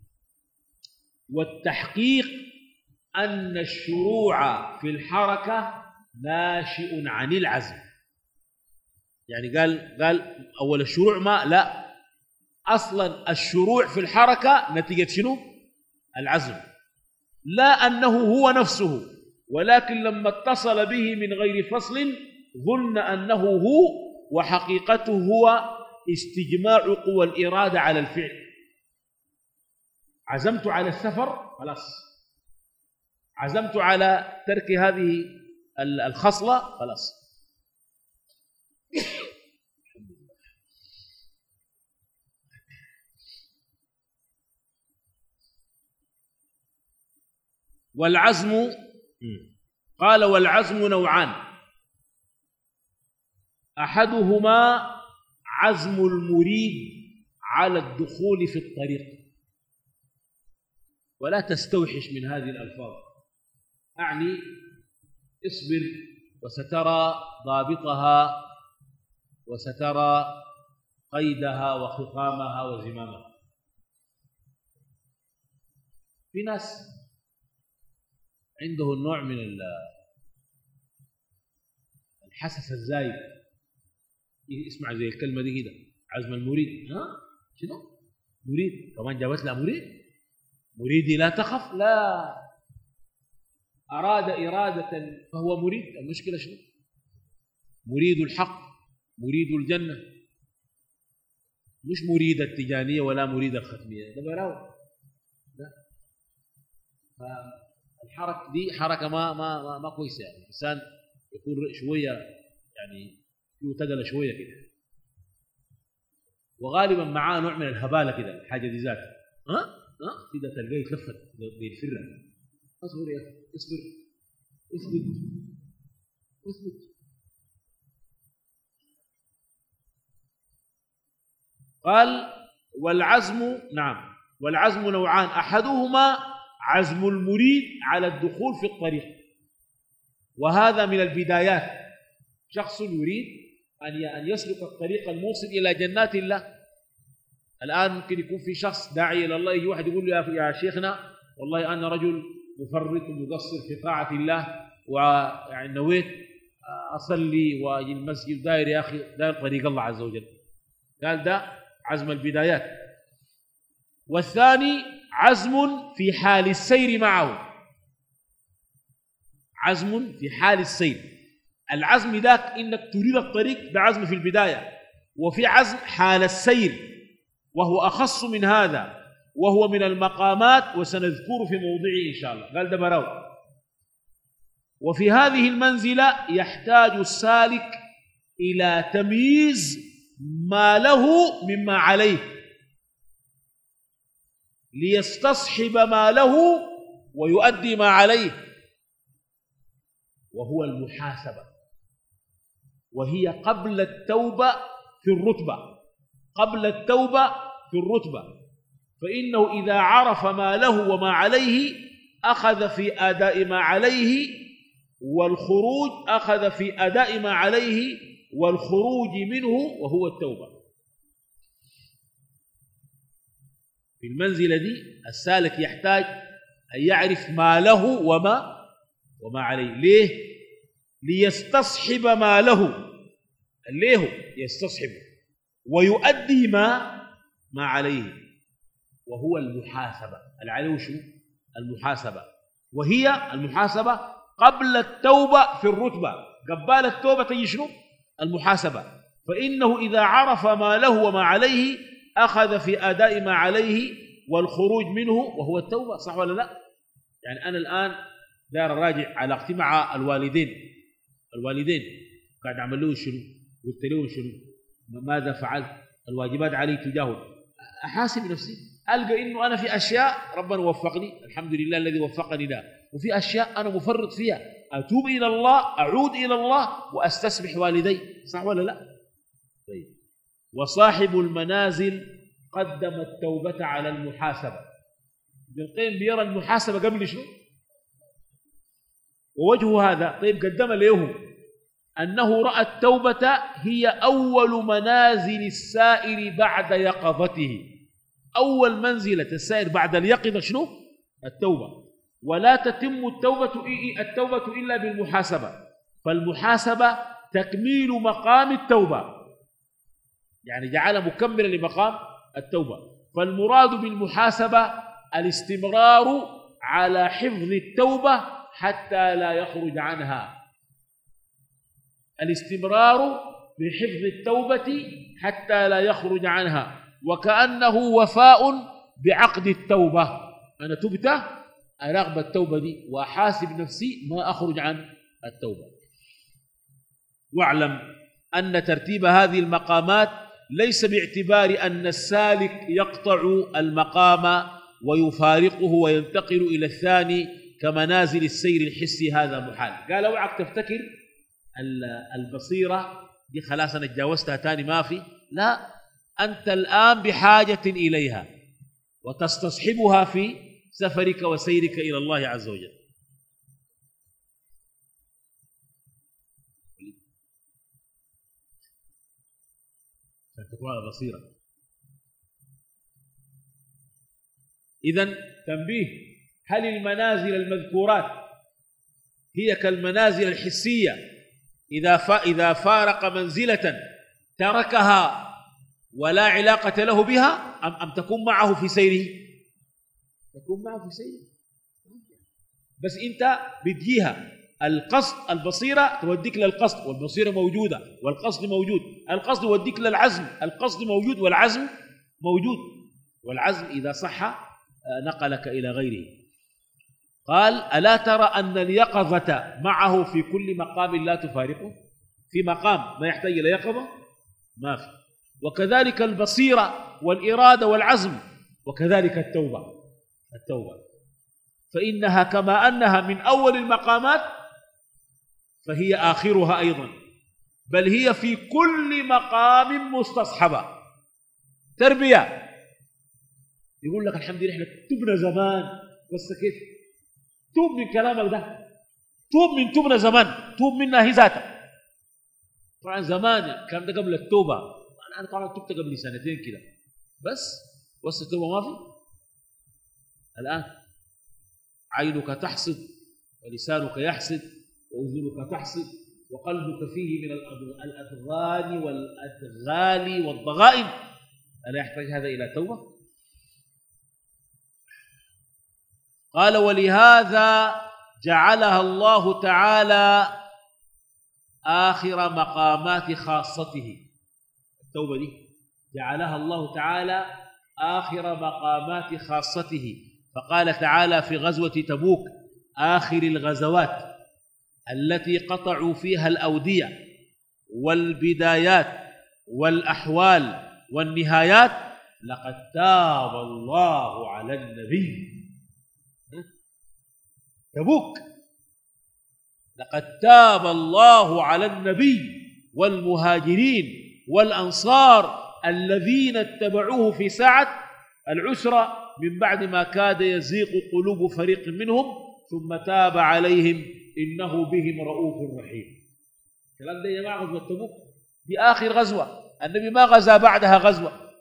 والتحقيق أن الشروع في الحركة ناشئ عن العزم. يعني قال قال أول الشروع ما لا، أصلا الشروع في الحركة نتيجة شنو؟ العزم. لا أنه هو نفسه، ولكن لما اتصل به من غير فصل ظن أنه هو، وحقيقته هو استجماع قوى الإرادة على الفعل. عزمت على السفر خلاص، عزمت على ترك هذه الخصلة خلاص. والعزم قال والعزم نوعان: أحدهما عزم المريد على الدخول في الطريق. ولا تستوحش من هذه الألفاظ، أعني اصبر وسترى ضابطها وسترى قيدها وخطامها وزمامها. في ناس عنده النوع من الحسس الزايد، اسمع زي الكلمة دي كده، عزم المريد. ها شنو؟ مريد كمان جابت لها مريد؟ مريدي لا تخف، لا، أراد إرادة فهو مريد. المشكلة شنو؟ مريد الحق، مريد الجنة، مش مريد التجانية ولا مريد الختمية، ده براو. لا، فالحركة دي حركة ما ما ما, ما كويسة. يعني الإنسان يكون شوية يعني فيه تقل شوية كده، وغالبا معاه نوع من الهبالة كده الحاجة دي ذاتها. ها ها كده تلقاه يتلفت بينفر. اصبر يا اخي، اصبر، اثبت اثبت. قال والعزم نعم، والعزم نوعان: أحدهما عزم المريد على الدخول في الطريق، وهذا من البدايات. شخص يريد أن يسلك الطريق الموصل إلى جنات الله. الآن ممكن يكون في شخص داعي إلى الله، يجي واحد يقول له يا شيخنا والله أنا رجل مفرط ومقصر في طاعة الله، ويعني نويت أصلي وأجي المسجد، داير يا أخي داير طريق الله عز وجل. قال ده عزم البدايات. والثاني عزم في حال السير معه، عزم في حال السير، العزم ذاك إنك تريد الطريق، ده عزم في البداية، وفي عزم حال السير وهو أخص من هذا، وهو من المقامات وسنذكره في موضعه إن شاء الله. قال ده براو. وفي هذه المنزلة يحتاج السالك إلى تمييز ما له مما عليه ليستصحب ما له ويؤدي ما عليه، وهو المحاسبة، وهي قبل التوبة في الرتبة، قبل التوبة في الرتبة. فإنه إذا عرف ما له وما عليه أخذ في أداء ما عليه، والخروج أخذ في أداء ما عليه والخروج منه، وهو التوبة. في المنزلة دي السالك يحتاج أن يعرف ما له وما وما عليه. ليه؟ ليستصحب ما له، ليه يستصحب ويؤدي ما ما عليه، وهو المحاسبة. العلو شو؟ المحاسبة، وهي المحاسبة قبل التوبة في الرتبة. قبال التوبة تجي شنو؟ المحاسبة. فإنه إذا عرف ما له وما عليه أخذ في أداء ما عليه والخروج منه، وهو التوبة. صح ولا لا؟ يعني أنا الآن دار راجع علاقتي مع الوالدين، الوالدين قاعد أعمل له شنو؟ قلت له شنو؟ ماذا فعلت؟ الواجبات علي تجاهه. أحاسب نفسي، ألقى إنه أنا في أشياء ربنا وفقني، الحمد لله الذي وفقني له، وفي أشياء أنا مفرط فيها، أتوب إلى الله، أعود إلى الله وأستسمح والدي. صح ولا لا؟ طيب. وصاحب المنازل قدم التوبة على المحاسبة. ابن القيم بيرى المحاسبة قبل شنو؟ ووجه هذا طيب قدم له أنه رأى التوبة هي أول منازل السائر بعد يقظته. أول منزلة السائر بعد اليقظة شنو؟ التوبة. ولا تتم التوبة التوبة إلا بالمحاسبة، فالمحاسبة تكميل مقام التوبة، يعني جعل مكملا لمقام التوبة. فالمراد بالمحاسبة الاستمرار على حفظ التوبة حتى لا يخرج عنها، الاستمرار بحفظ التوبة حتى لا يخرج عنها، وكأنه وفاء بعقد التوبة. أنا تبت أراقب التوبة دي وأحاسب نفسي ما أخرج عن التوبة. واعلم أن ترتيب هذه المقامات ليس باعتبار أن السالك يقطع المقام ويفارقه وينتقل إلى الثاني كمنازل السير الحسي، هذا محال. قال اوعك تفتكر البصيرة دي خلاص أنا تجاوزتها تاني ما في، لا، أنت الآن بحاجة إليها وتستصحبها في سفرك وسيرك إلى الله عز وجل. تكون على بصيرة. إذن تنبيه، هل المنازل المذكورات هي كالمنازل الحسية إذا إذا فارق منزلة تركها ولا علاقة له بها، أم أم تكون معه في سيره؟ تكون معه في سيره، بس أنت بتجيها القصد. البصيرة توديك للقصد، والبصيرة موجودة والقصد موجود. القصد يوديك للعزم، القصد موجود والعزم موجود، والعزم إذا صح نقلك إلى غيره. قال ألا ترى أن اليقظة معه في كل مقام لا تفارقه؟ في مقام ما يحتاج إلى يقظة ما في، وكذلك البصيرة والإرادة والعزم، وكذلك التوبة. التوبة فإنها كما أنها من أول المقامات فهي آخرها أيضا، بل هي في كل مقام مستصحبة. تربية، يقول لك الحمد لله احنا تبنا زمان، بس كيف توب من كلامك ده؟ توب من تبنا زمان، توب منها هي ذاتها. طبعا زمان كان ده قبل التوبة، أنا طبعا تبت قبل سنتين كده بس، بس التوبة ما في. الآن عينك تحسد ولسانك يحسد وأذنك تحسد وقلبك فيه من الأضغان والأدغال والضغائن، ألا يحتاج هذا إلى توبة؟ قال ولهذا جعلها الله تعالى آخر مقامات خاصته. التوبة دي جعلها الله تعالى آخر مقامات خاصته، فقال تعالى في غزوة تبوك: آخر الغزوات التي قطعوا فيها الأودية والبدايات والأحوال والنهايات، لقد تاب الله على النبي. تبوك، لقد تاب الله على النبي والمهاجرين والأنصار الذين اتبعوه في ساعة العسرة من بعد ما كاد يزيغ قلوب فريق منهم ثم تاب عليهم إنه بهم رؤوف رحيم. الكلام ده يا جماعة غزوة تبوك دي آخر غزوة، النبي ما غزا بعدها غزوة،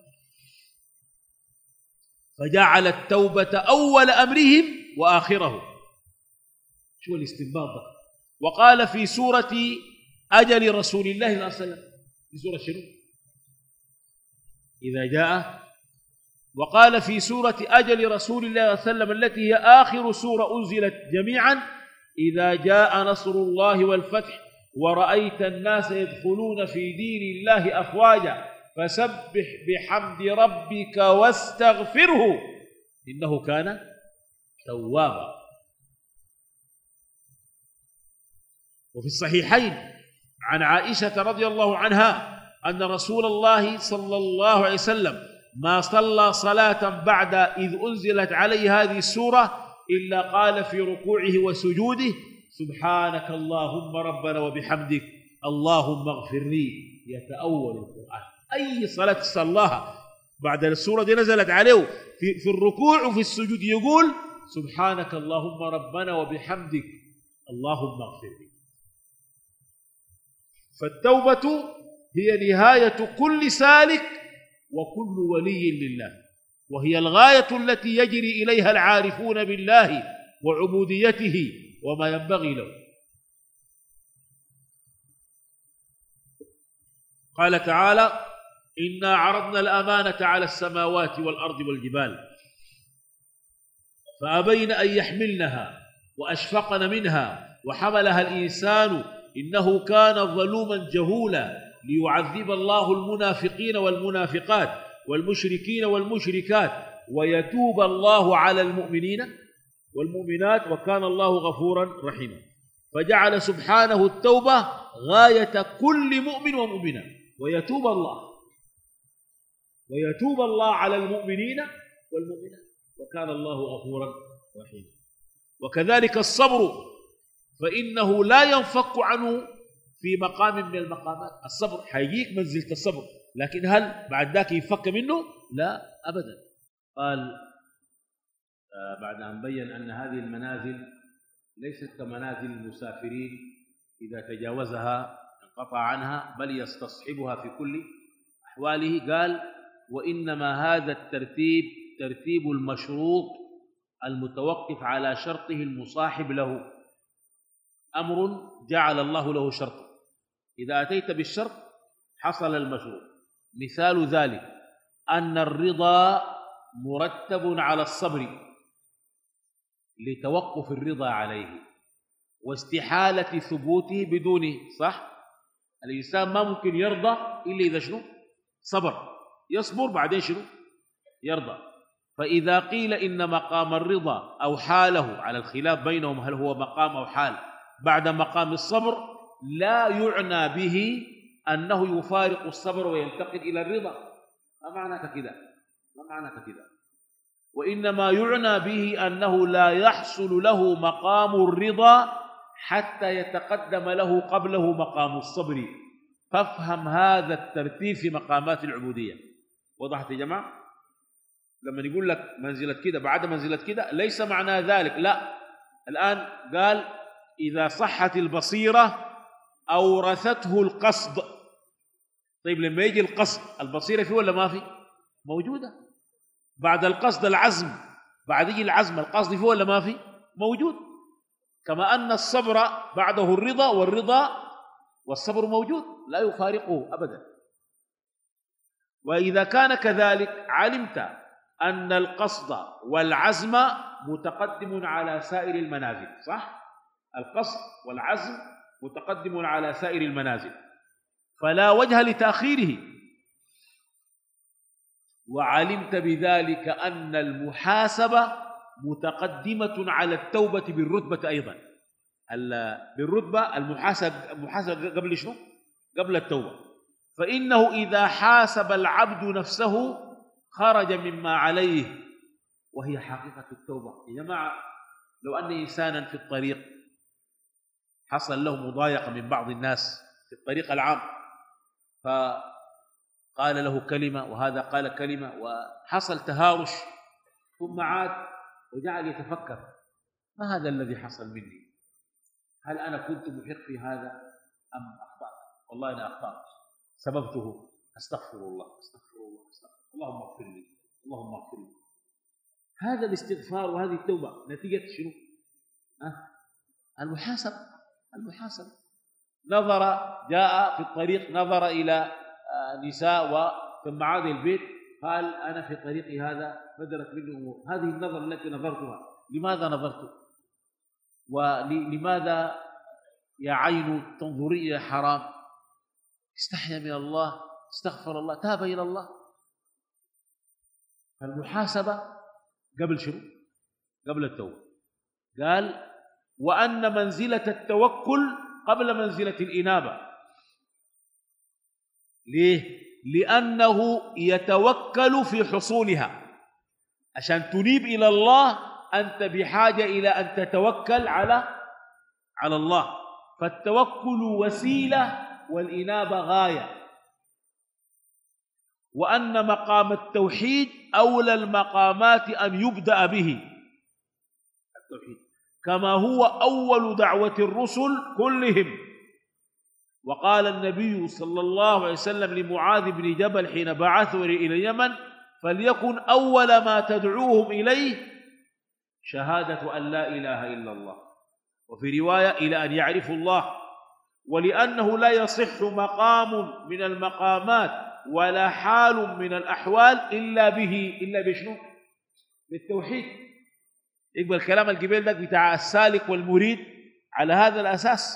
فجعل التوبة أول أمرهم وآخره. شو الاستنباط ده؟ وقال في سورة أجل رسول الله صلى الله عليه وسلم، في سورة شنو؟ إذا جاء. وقال في سورة أجل رسول الله صلى الله عليه وسلم التي هي آخر سورة أنزلت جميعا: إذا جاء نصر الله والفتح ورأيت الناس يدخلون في دين الله أفواجا فسبح بحمد ربك واستغفره إنه كان توابا. وفي الصحيحين عن عائشة رضي الله عنها أن رسول الله صلى الله عليه وسلم ما صلى صلاة بعد إذ أنزلت عليه هذه السورة إلا قال في ركوعه وسجوده: سبحانك اللهم ربنا وبحمدك اللهم اغفر لي. يتأول القرآن، أي صلاة صلاها بعد السورة دي نزلت عليه في, في الركوع وفي السجود يقول: سبحانك اللهم ربنا وبحمدك اللهم اغفر لي. فالتوبة هي نهاية كل سالك وكل ولي لله، وهي الغاية التي يجري إليها العارفون بالله وعبوديته وما ينبغي له. قال تعالى: إنا عرضنا الأمانة على السماوات والأرض والجبال فأبين أن يحملنها وأشفقن منها وحملها الإنسان إنه كان ظلوما جهولا ليعذب الله المنافقين والمنافقات والمشركين والمشركات ويتوب الله على المؤمنين والمؤمنات وكان الله غفورا رحيما. فجعل سبحانه التوبة غاية كل مؤمن ومؤمنة، ويتوب الله ويتوب الله على المؤمنين والمؤمنات وكان الله غفورا رحيما. وكذلك الصبر، فإنه لا ينفك عنه في مقام من المقامات. الصبر حيجيك منزلة الصبر، لكن هل بعد ذاك ينفك منه؟ لا أبدا. قال بعد أن بين أن هذه المنازل ليست كمنازل المسافرين إذا تجاوزها انقطع عنها، بل يستصحبها في كل أحواله. قال: وإنما هذا الترتيب ترتيب المشروط المتوقف على شرطه المصاحب له، أمر جعل الله له شرطا، إذا أتيت بالشرط حصل المشروط. مثال ذلك أن الرضا مرتب على الصبر لتوقف الرضا عليه واستحالة ثبوته بدونه، صح؟ الإنسان ما ممكن يرضى إلا إذا شنو؟ صبر، يصبر بعدين شنو؟ يرضى. فإذا قيل إن مقام الرضا أو حاله على الخلاف بينهم هل هو مقام أو حال بعد مقام الصبر، لا يعنى به أنه يفارق الصبر وينتقل إلى الرضا، ما معنى كده؟ ما معنى كده؟ وإنما يعنى به أنه لا يحصل له مقام الرضا حتى يتقدم له قبله مقام الصبر. فافهم هذا الترتيب في مقامات العبودية. وضحت يا جماعة؟ لما يقول لك منزلة كده بعد منزلة كده ليس معنى ذلك، لا. الآن قال: إذا صحت البصيرة أورثته القصد. طيب لما يجي القصد البصيرة فيه ولا ما فيه؟ موجودة. بعد القصد العزم، بعد يجي العزم القصد فيه ولا ما فيه؟ موجود. كما أن الصبر بعده الرضا، والرضا والصبر موجود لا يفارقه أبدا. وإذا كان كذلك علمت أن القصد والعزم متقدم على سائر المنازل، صح؟ القصد والعزم متقدم على سائر المنازل، فلا وجه لتأخيره. وعلمت بذلك أن المحاسبة متقدمة على التوبة بالرتبة أيضا. بالرتبة المحاسبة المحاسبة قبل شنو؟ قبل التوبة. فإنه إذا حاسب العبد نفسه خرج مما عليه، وهي حقيقة التوبة. يا جماعة، لو أن إنسانا في الطريق حصل له مضايقة من بعض الناس في الطريق العام، فقال له كلمة وهذا قال كلمة وحصل تهاوش، ثم عاد وجعل يتفكر: ما هذا الذي حصل مني؟ هل أنا كنت محق في هذا أم أخطأت؟ والله أنا أخطأت، سببته، أستغفر الله أستغفر الله أستغفر الله، اللهم اغفر لي اللهم اغفر لي. هذا الاستغفار وهذه التوبة نتيجة شنو؟ أه؟ المحاسبة. المحاسبة نظر، جاء في الطريق نظر إلى نساء ثم عاد البيت، قال: أنا في طريقي هذا بدرت مني أمور. هذه النظر التي نظرتها، لماذا نظرت؟ ولماذا يا عين تنظري إلى حرام؟ استحيا من الله، استغفر الله، تاب إلى الله. فالمحاسبة قبل شنو؟ قبل التوبة. قال: وأن منزلة التوكل قبل منزلة الإنابة. ليه؟ لأنه يتوكل في حصولها. عشان تنيب إلى الله أنت بحاجة إلى أن تتوكل على على الله. فالتوكل وسيلة والإنابة غاية. وأن مقام التوحيد أولى المقامات أن يبدأ به التوحيد، كما هو أول دعوة الرسل كلهم. وقال النبي صلى الله عليه وسلم لمعاذ بن جبل حين بعثه إلى اليمن: فليكن أول ما تدعوهم إليه شهادة أن لا إله إلا الله، وفي رواية إلى أن يعرفوا الله. ولأنه لا يصح مقام من المقامات ولا حال من الأحوال إلا به، إلا بشنو؟ بالتوحيد. يقبل الكلام القبيل ده بتاع السالك والمريد على هذا الأساس.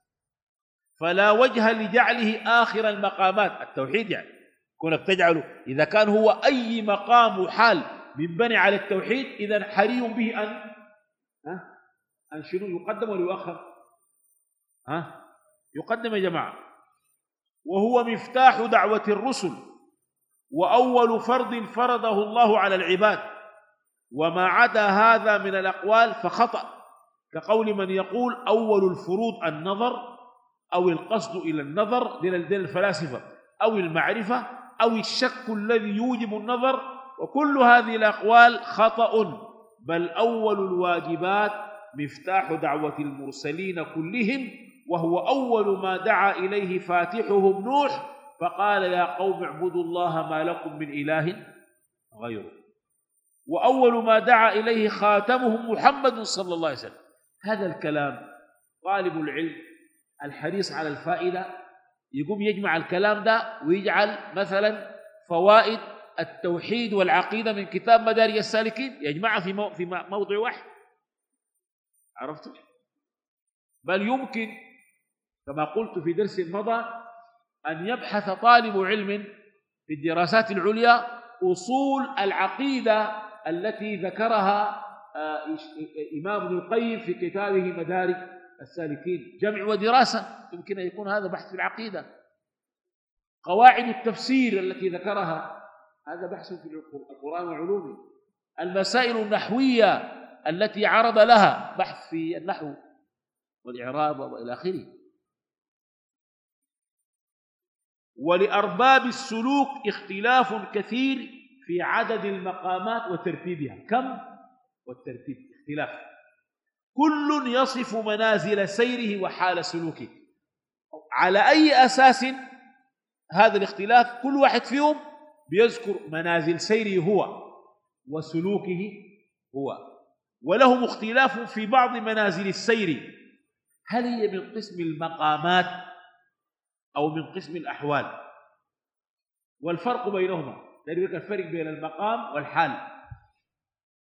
فلا وجه لجعله آخر المقامات، التوحيد يعني كونك تجعله إذا كان هو أي مقام حال منبني على التوحيد، إذن حري به أن ها أن شنو يقدم ويؤخر؟ ها يقدم يا جماعة. وهو مفتاح دعوة الرسل، وأول فرض فرضه الله على العباد، وما عدا هذا من الأقوال فخطأ، كقول من يقول أول الفروض النظر، أو القصد إلى النظر دين الفلاسفة، أو المعرفة، أو الشك الذي يوجب النظر. وكل هذه الأقوال خطأ، بل أول الواجبات مفتاح دعوة المرسلين كلهم، وهو أول ما دعا إليه فاتحهم نوح، فقال: يا قوم اعبدوا الله ما لكم من إله غيره. وأول ما دعا إليه خاتمهم محمد صلى الله عليه وسلم. هذا الكلام طالب العلم الحريص على الفائدة يقوم يجمع الكلام ده ويجعل مثلا فوائد التوحيد والعقيدة من كتاب مدارج السالكين، يجمعها في مو في موضع واحد. عرفتوا؟ بل يمكن كما قلت في درس مضى أن يبحث طالب علم في الدراسات العليا أصول العقيدة التي ذكرها إمام ابن القيم في كتابه مدارج السالكين، جمع ودراسة. يمكن أن يكون هذا بحث في العقيدة. قواعد التفسير التي ذكرها، هذا بحث في القرآن وعلومه. المسائل النحوية التي عرض لها، بحث في النحو والإعراب وإلى آخره. ولأرباب السلوك اختلاف كثير في عدد المقامات وترتيبها. كم؟ والترتيب اختلاف. كل يصف منازل سيره وحال سلوكه. على أي أساس هذا الاختلاف؟ كل واحد فيهم بيذكر منازل سيره هو وسلوكه هو، ولهم اختلاف في بعض منازل السير، هل هي من قسم المقامات أو من قسم الأحوال؟ والفرق بينهما، ذلك الفرق بين المقام والحال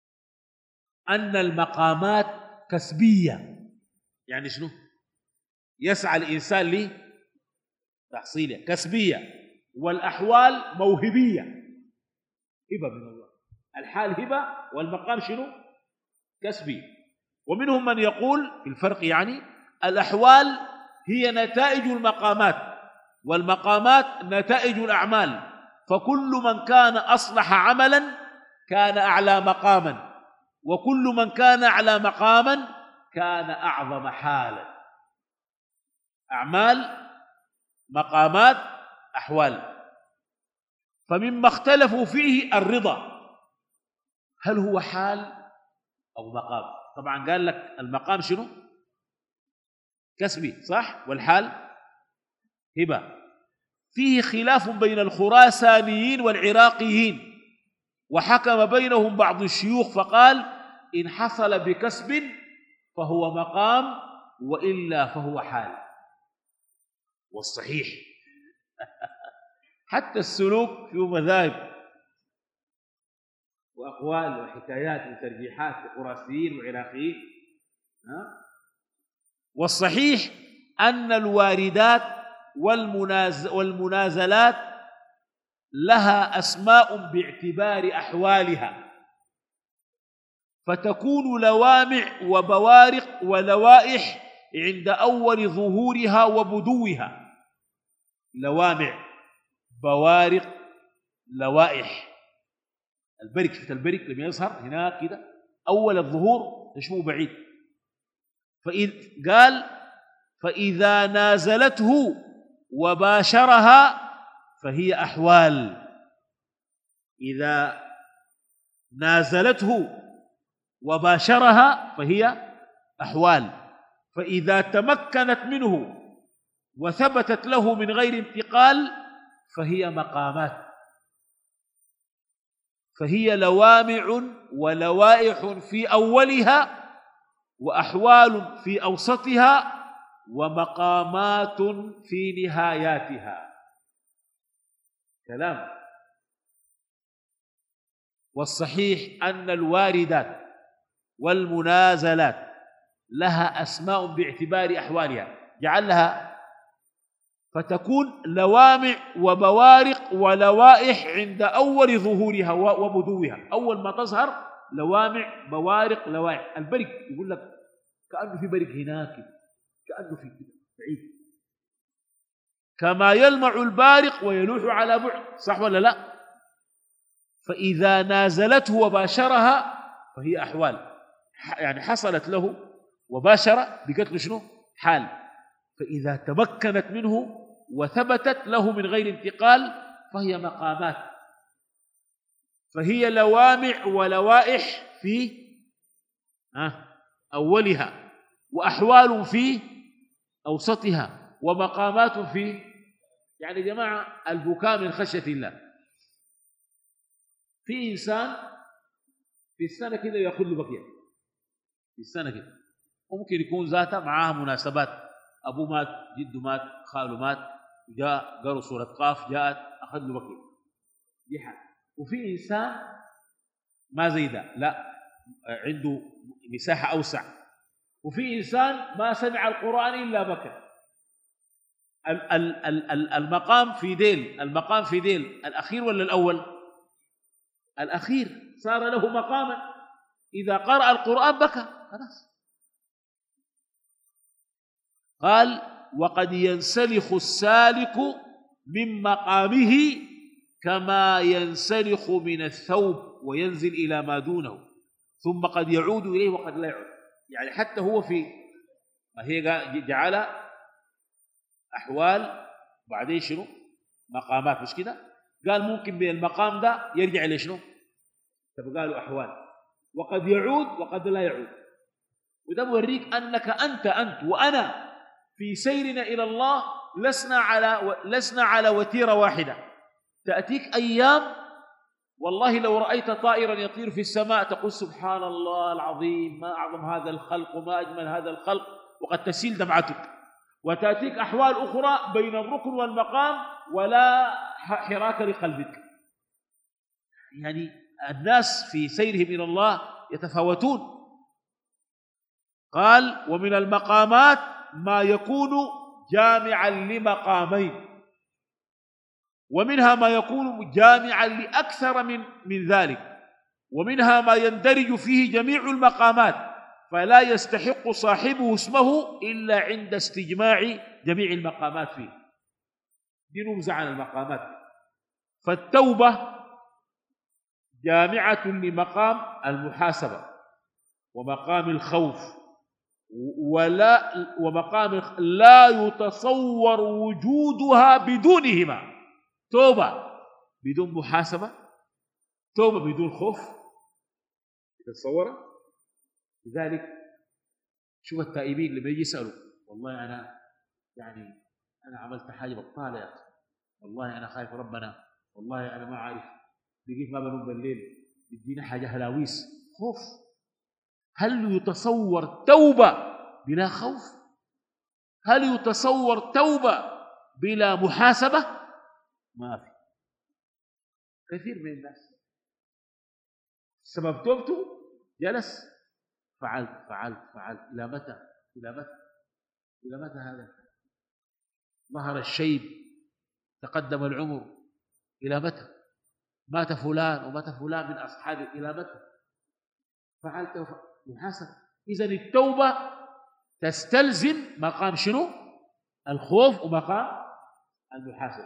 أن المقامات كسبية. يعني شنو؟ يسعى الإنسان لتحصيلها كسبية، والأحوال موهبية، هبة من الله. الحال هبة والمقام شنو؟ كسبي. ومنهم من يقول في الفرق يعني الأحوال هي نتائج المقامات، والمقامات نتائج الأعمال، فكل من كان أصلح عملا كان أعلى مقاما، وكل من كان أعلى مقاما كان أعظم حالا. أعمال، مقامات، أحوال. فمما اختلفوا فيه الرضا، هل هو حال أو مقام؟ طبعا قال لك المقام شنو؟ كسبي صح، والحال هبة. فيه خلاف بين الخراسانيين والعراقيين، وحكم بينهم بعض الشيوخ فقال إن حصل بكسب فهو مقام، وإلا فهو حال. والصحيح حتى السلوك فيه مذاهب وأقوال وحكايات وترجيحات للخراسيين والعراقيين. والصحيح أن الواردات والمناز والمنازلات لها أسماء باعتبار أحوالها، فتكون لوامع وبوارق ولوائح عند أول ظهورها وبدوها. لوامع، بوارق، لوائح. البرك، شفت البرك لما يظهر هناك كده أول الظهور تشوفه بعيد. فإذ قال فإذا نازلته وباشرها فهي أحوال. إذا نازلته وباشرها فهي أحوال. فإذا تمكنت منه وثبتت له من غير انتقال فهي مقامات. فهي لوامع ولوائح في أولها، وأحوال في أوسطها، ومقامات في نهاياتها. كلام. والصحيح أن الواردات والمنازلات لها أسماء باعتبار أحوالها، جعلها فتكون لوامع وبوارق ولوائح عند أول ظهورها وبدوها. أول ما تظهر لوامع، بوارق، لوائح. البرق يقول لك كأنه في برق هناك، كأنه في كده بعيد، كما يلمع البارق ويلوح على بعد، صح ولا لا؟ فإذا نازلته وباشرها فهي أحوال، يعني حصلت له وباشر بقت له شنو؟ حال. فإذا تمكنت منه وثبتت له من غير انتقال فهي مقامات. فهي لوامع ولوائح في أولها، وأحوال في أوسطها، ومقامات في، يعني يا جماعة البكاء من خشية الله. في إنسان في السنة كده يأخذ له بكية في السنة كده، وممكن يكون ذاته معاها مناسبات، أبوه مات، جده مات، خاله مات، جاء قروا سورة قاف، جاءت أخذ له بكية، دي حاجة. وفي إنسان ما زي ده، لا عنده مساحة أوسع. وفي إنسان ما سمع القرآن إلا بكى. المقام في ديل، المقام في ديل الأخير ولا الأول؟ الأخير صار له مقاما، إذا قرأ القرآن بكى خلاص. قال وقد ينسلخ السالك من مقامه كما ينسلخ من الثوب وينزل إلى ما دونه، ثم قد يعود إليه وقد لا يعود. يعني حتى هو في ما هي جعل أحوال بعدين شنو؟ مقامات، مش كده؟ قال ممكن بين المقام ده يرجع إلى شنو؟ تبقى له أحوال، وقد يعود وقد لا يعود. وده بوريك أنك أنت أنت وأنا في سيرنا إلى الله لسنا على لسنا على وتيرة واحدة. تأتيك أيام والله لو رأيت طائرا يطير في السماء تقول سبحان الله العظيم، ما أعظم هذا الخلق وما أجمل هذا الخلق، وقد تسيل دمعتك. وتأتيك أحوال أخرى بين الركن والمقام ولا حراك لقلبك. يعني الناس في سيرهم إلى الله يتفاوتون. قال ومن المقامات ما يكون جامعا لمقامين، ومنها ما يكون جامعا لأكثر من من ذلك، ومنها ما يندرج فيه جميع المقامات فلا يستحق صاحبه اسمه إلا عند استجماع جميع المقامات فيه. دي نبذة عن المقامات. فالتوبة جامعة لمقام المحاسبة ومقام الخوف، ولا ومقام لا يتصور وجودها بدونهما. توبة بدون محاسبة، توبة بدون خوف، تتصور؟ لذلك شوف التائبين لما يجي يسألوا والله أنا يعني أنا عملت حاجة بطالة يا أخي، والله أنا خايف ربنا، والله أنا ما عارف، بقيت ما بنوم بالليل، بدينا حاجة هلاويس، خوف. هل يتصور توبة بلا خوف؟ هل يتصور توبة بلا محاسبة؟ ما في. كثير من الناس سبب توبته جلس فعلت فعلت فعلت إلى متى؟ إلى متى؟ إلى متى هذا؟ ظهر الشيب، تقدم العمر، إلى متى؟ مات فلان ومات فلان من أصحابه، إلى متى؟ فعلت محاسبة. إذن التوبة تستلزم مقام شنو؟ الخوف ومقام المحاسبة.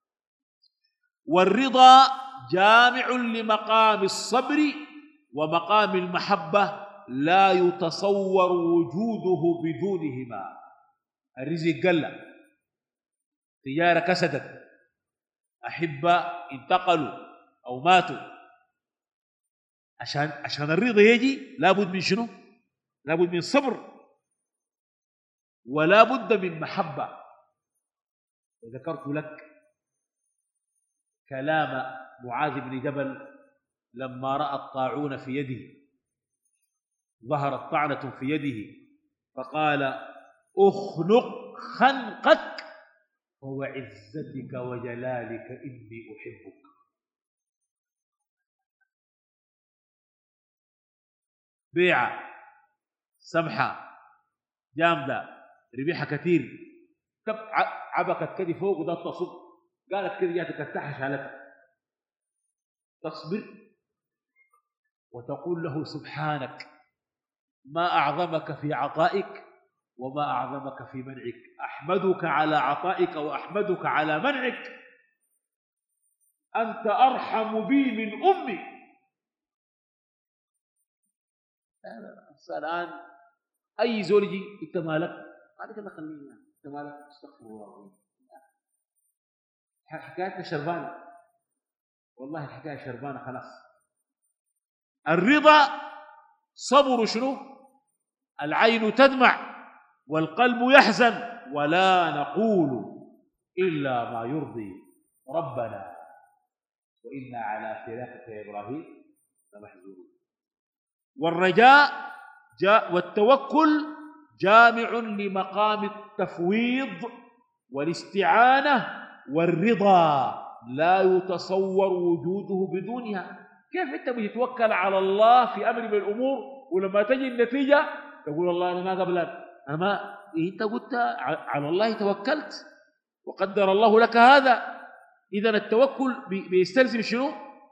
والرضا جامع لمقام الصبر ومقام المحبة لا يتصور وجوده بدونهما. الرزق قل، تجارة كسدت، أحبة انتقلوا أو ماتوا، عشان عشان الرضا يجي لابد من شنو؟ لابد من صبر ولا بد من محبة. وذكرت لك كلام معاذ بن جبل لما رأى الطاعون في يده، ظهرت طعنة في يده، فقال أخنق خنقك وعزتك وجلالك إني أحبك. بيعة سمحة جامدة ربيحة كثير، عبكت كده فوق وده تصب، قالت كده جاتك تفتحش عليك، تصبر وتقول له سبحانك ما أعظمك في عطائك وما أعظمك في منعك، أحمدك على عطائك وأحمدك على منعك، أنت أرحم بي من أمي. الآن أي زول يجي أنت مالك؟ قال كده خليني، أنت مالك؟ استغفر الله. حكايتنا شربانة، والله الحكاية شربانة خلاص. الرضا صبر شنو؟ العين تدمع والقلب يحزن ولا نقول إلا ما يرضي ربنا وإنا على فراقك يا إبراهيم لمحزونون. والرجاء جاء والتوكل جامع لمقام التفويض والاستعانة، والرضا لا يتصور وجوده بدونها. كيف أنت بتتوكل على الله في أمر من الأمور ولما تجي النتيجة تقول الله أنا ما قبلك، أنا ما أنت قلت على الله توكلت وقدر الله لك هذا. إذن التوكل بيستلزم شنو؟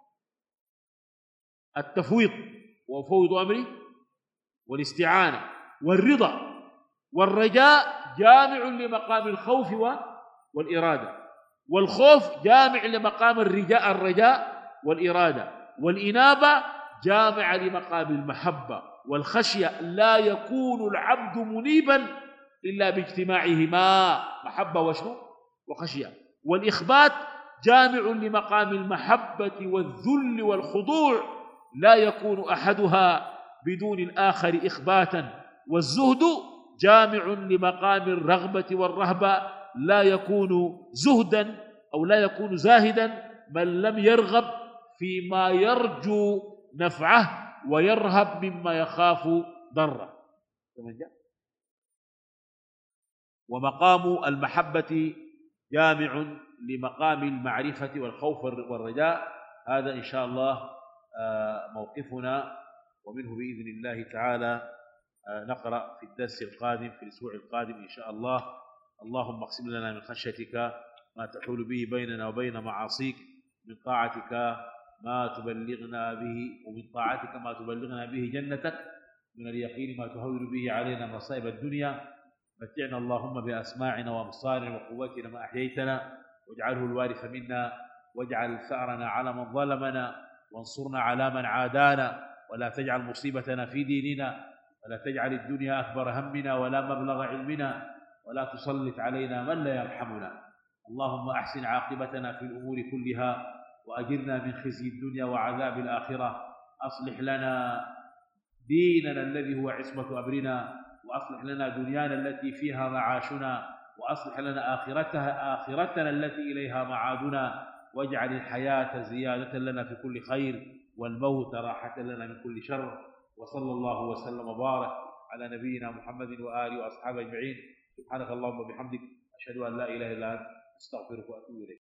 التفويض وفوض أمري والاستعانة والرضا. والرجاء جامع لمقام الخوف والإرادة، والخوف جامع لمقام الرجاء الرجاء والإرادة، والإنابة جامع لمقام المحبة والخشية. لا يكون العبد منيبا إلا باجتماعهما، محبة وشنو؟ وخشية. والإخبات جامع لمقام المحبة والذل والخضوع، لا يكون أحدها بدون الآخر إخباتا. والزهد جامع لمقام الرغبة والرهبة، لا يكون زهدا أو لا يكون زاهدا من لم يرغب فيما يرجو نفعه ويرهب مما يخاف ضره. ومقام المحبة جامع لمقام المعرفة والخوف والرجاء. هذا إن شاء الله موقفنا، ومنه بإذن الله تعالى نقرأ في الدرس القادم في الأسبوع القادم إن شاء الله. اللهم اقسم لنا من خشيتك ما تحول به بيننا وبين معاصيك، من طاعتك ما تبلغنا به، ومن طاعتك ما تبلغنا به جنتك، من اليقين ما تهون به علينا مصائب الدنيا. متعنا اللهم بأسماعنا وأبصارنا وقوتنا ما أحييتنا، واجعله الوارث منا، واجعل ثأرنا على من ظلمنا، وانصرنا على من عادانا، ولا تجعل مصيبتنا في ديننا، ولا تجعل الدنيا أكبر همنا ولا مبلغ علمنا، ولا تسلط علينا من لا يرحمنا. اللهم أحسن عاقبتنا في الأمور كلها، وأجرنا من خزي الدنيا وعذاب الآخرة. أصلح لنا ديننا الذي هو عصمة أمرنا، وأصلح لنا دنيانا التي فيها معاشنا، وأصلح لنا آخرتها آخرتنا التي إليها معادنا، واجعل الحياة زيادة لنا في كل خير، والموت راحة لنا من كل شر. وصلى الله وسلم وبارك على نبينا محمد وآله وأصحابه أجمعين. سبحانك اللهم وبحمدك، أشهد أن لا إله إلا أنت، أستغفرك وأتوب إليك.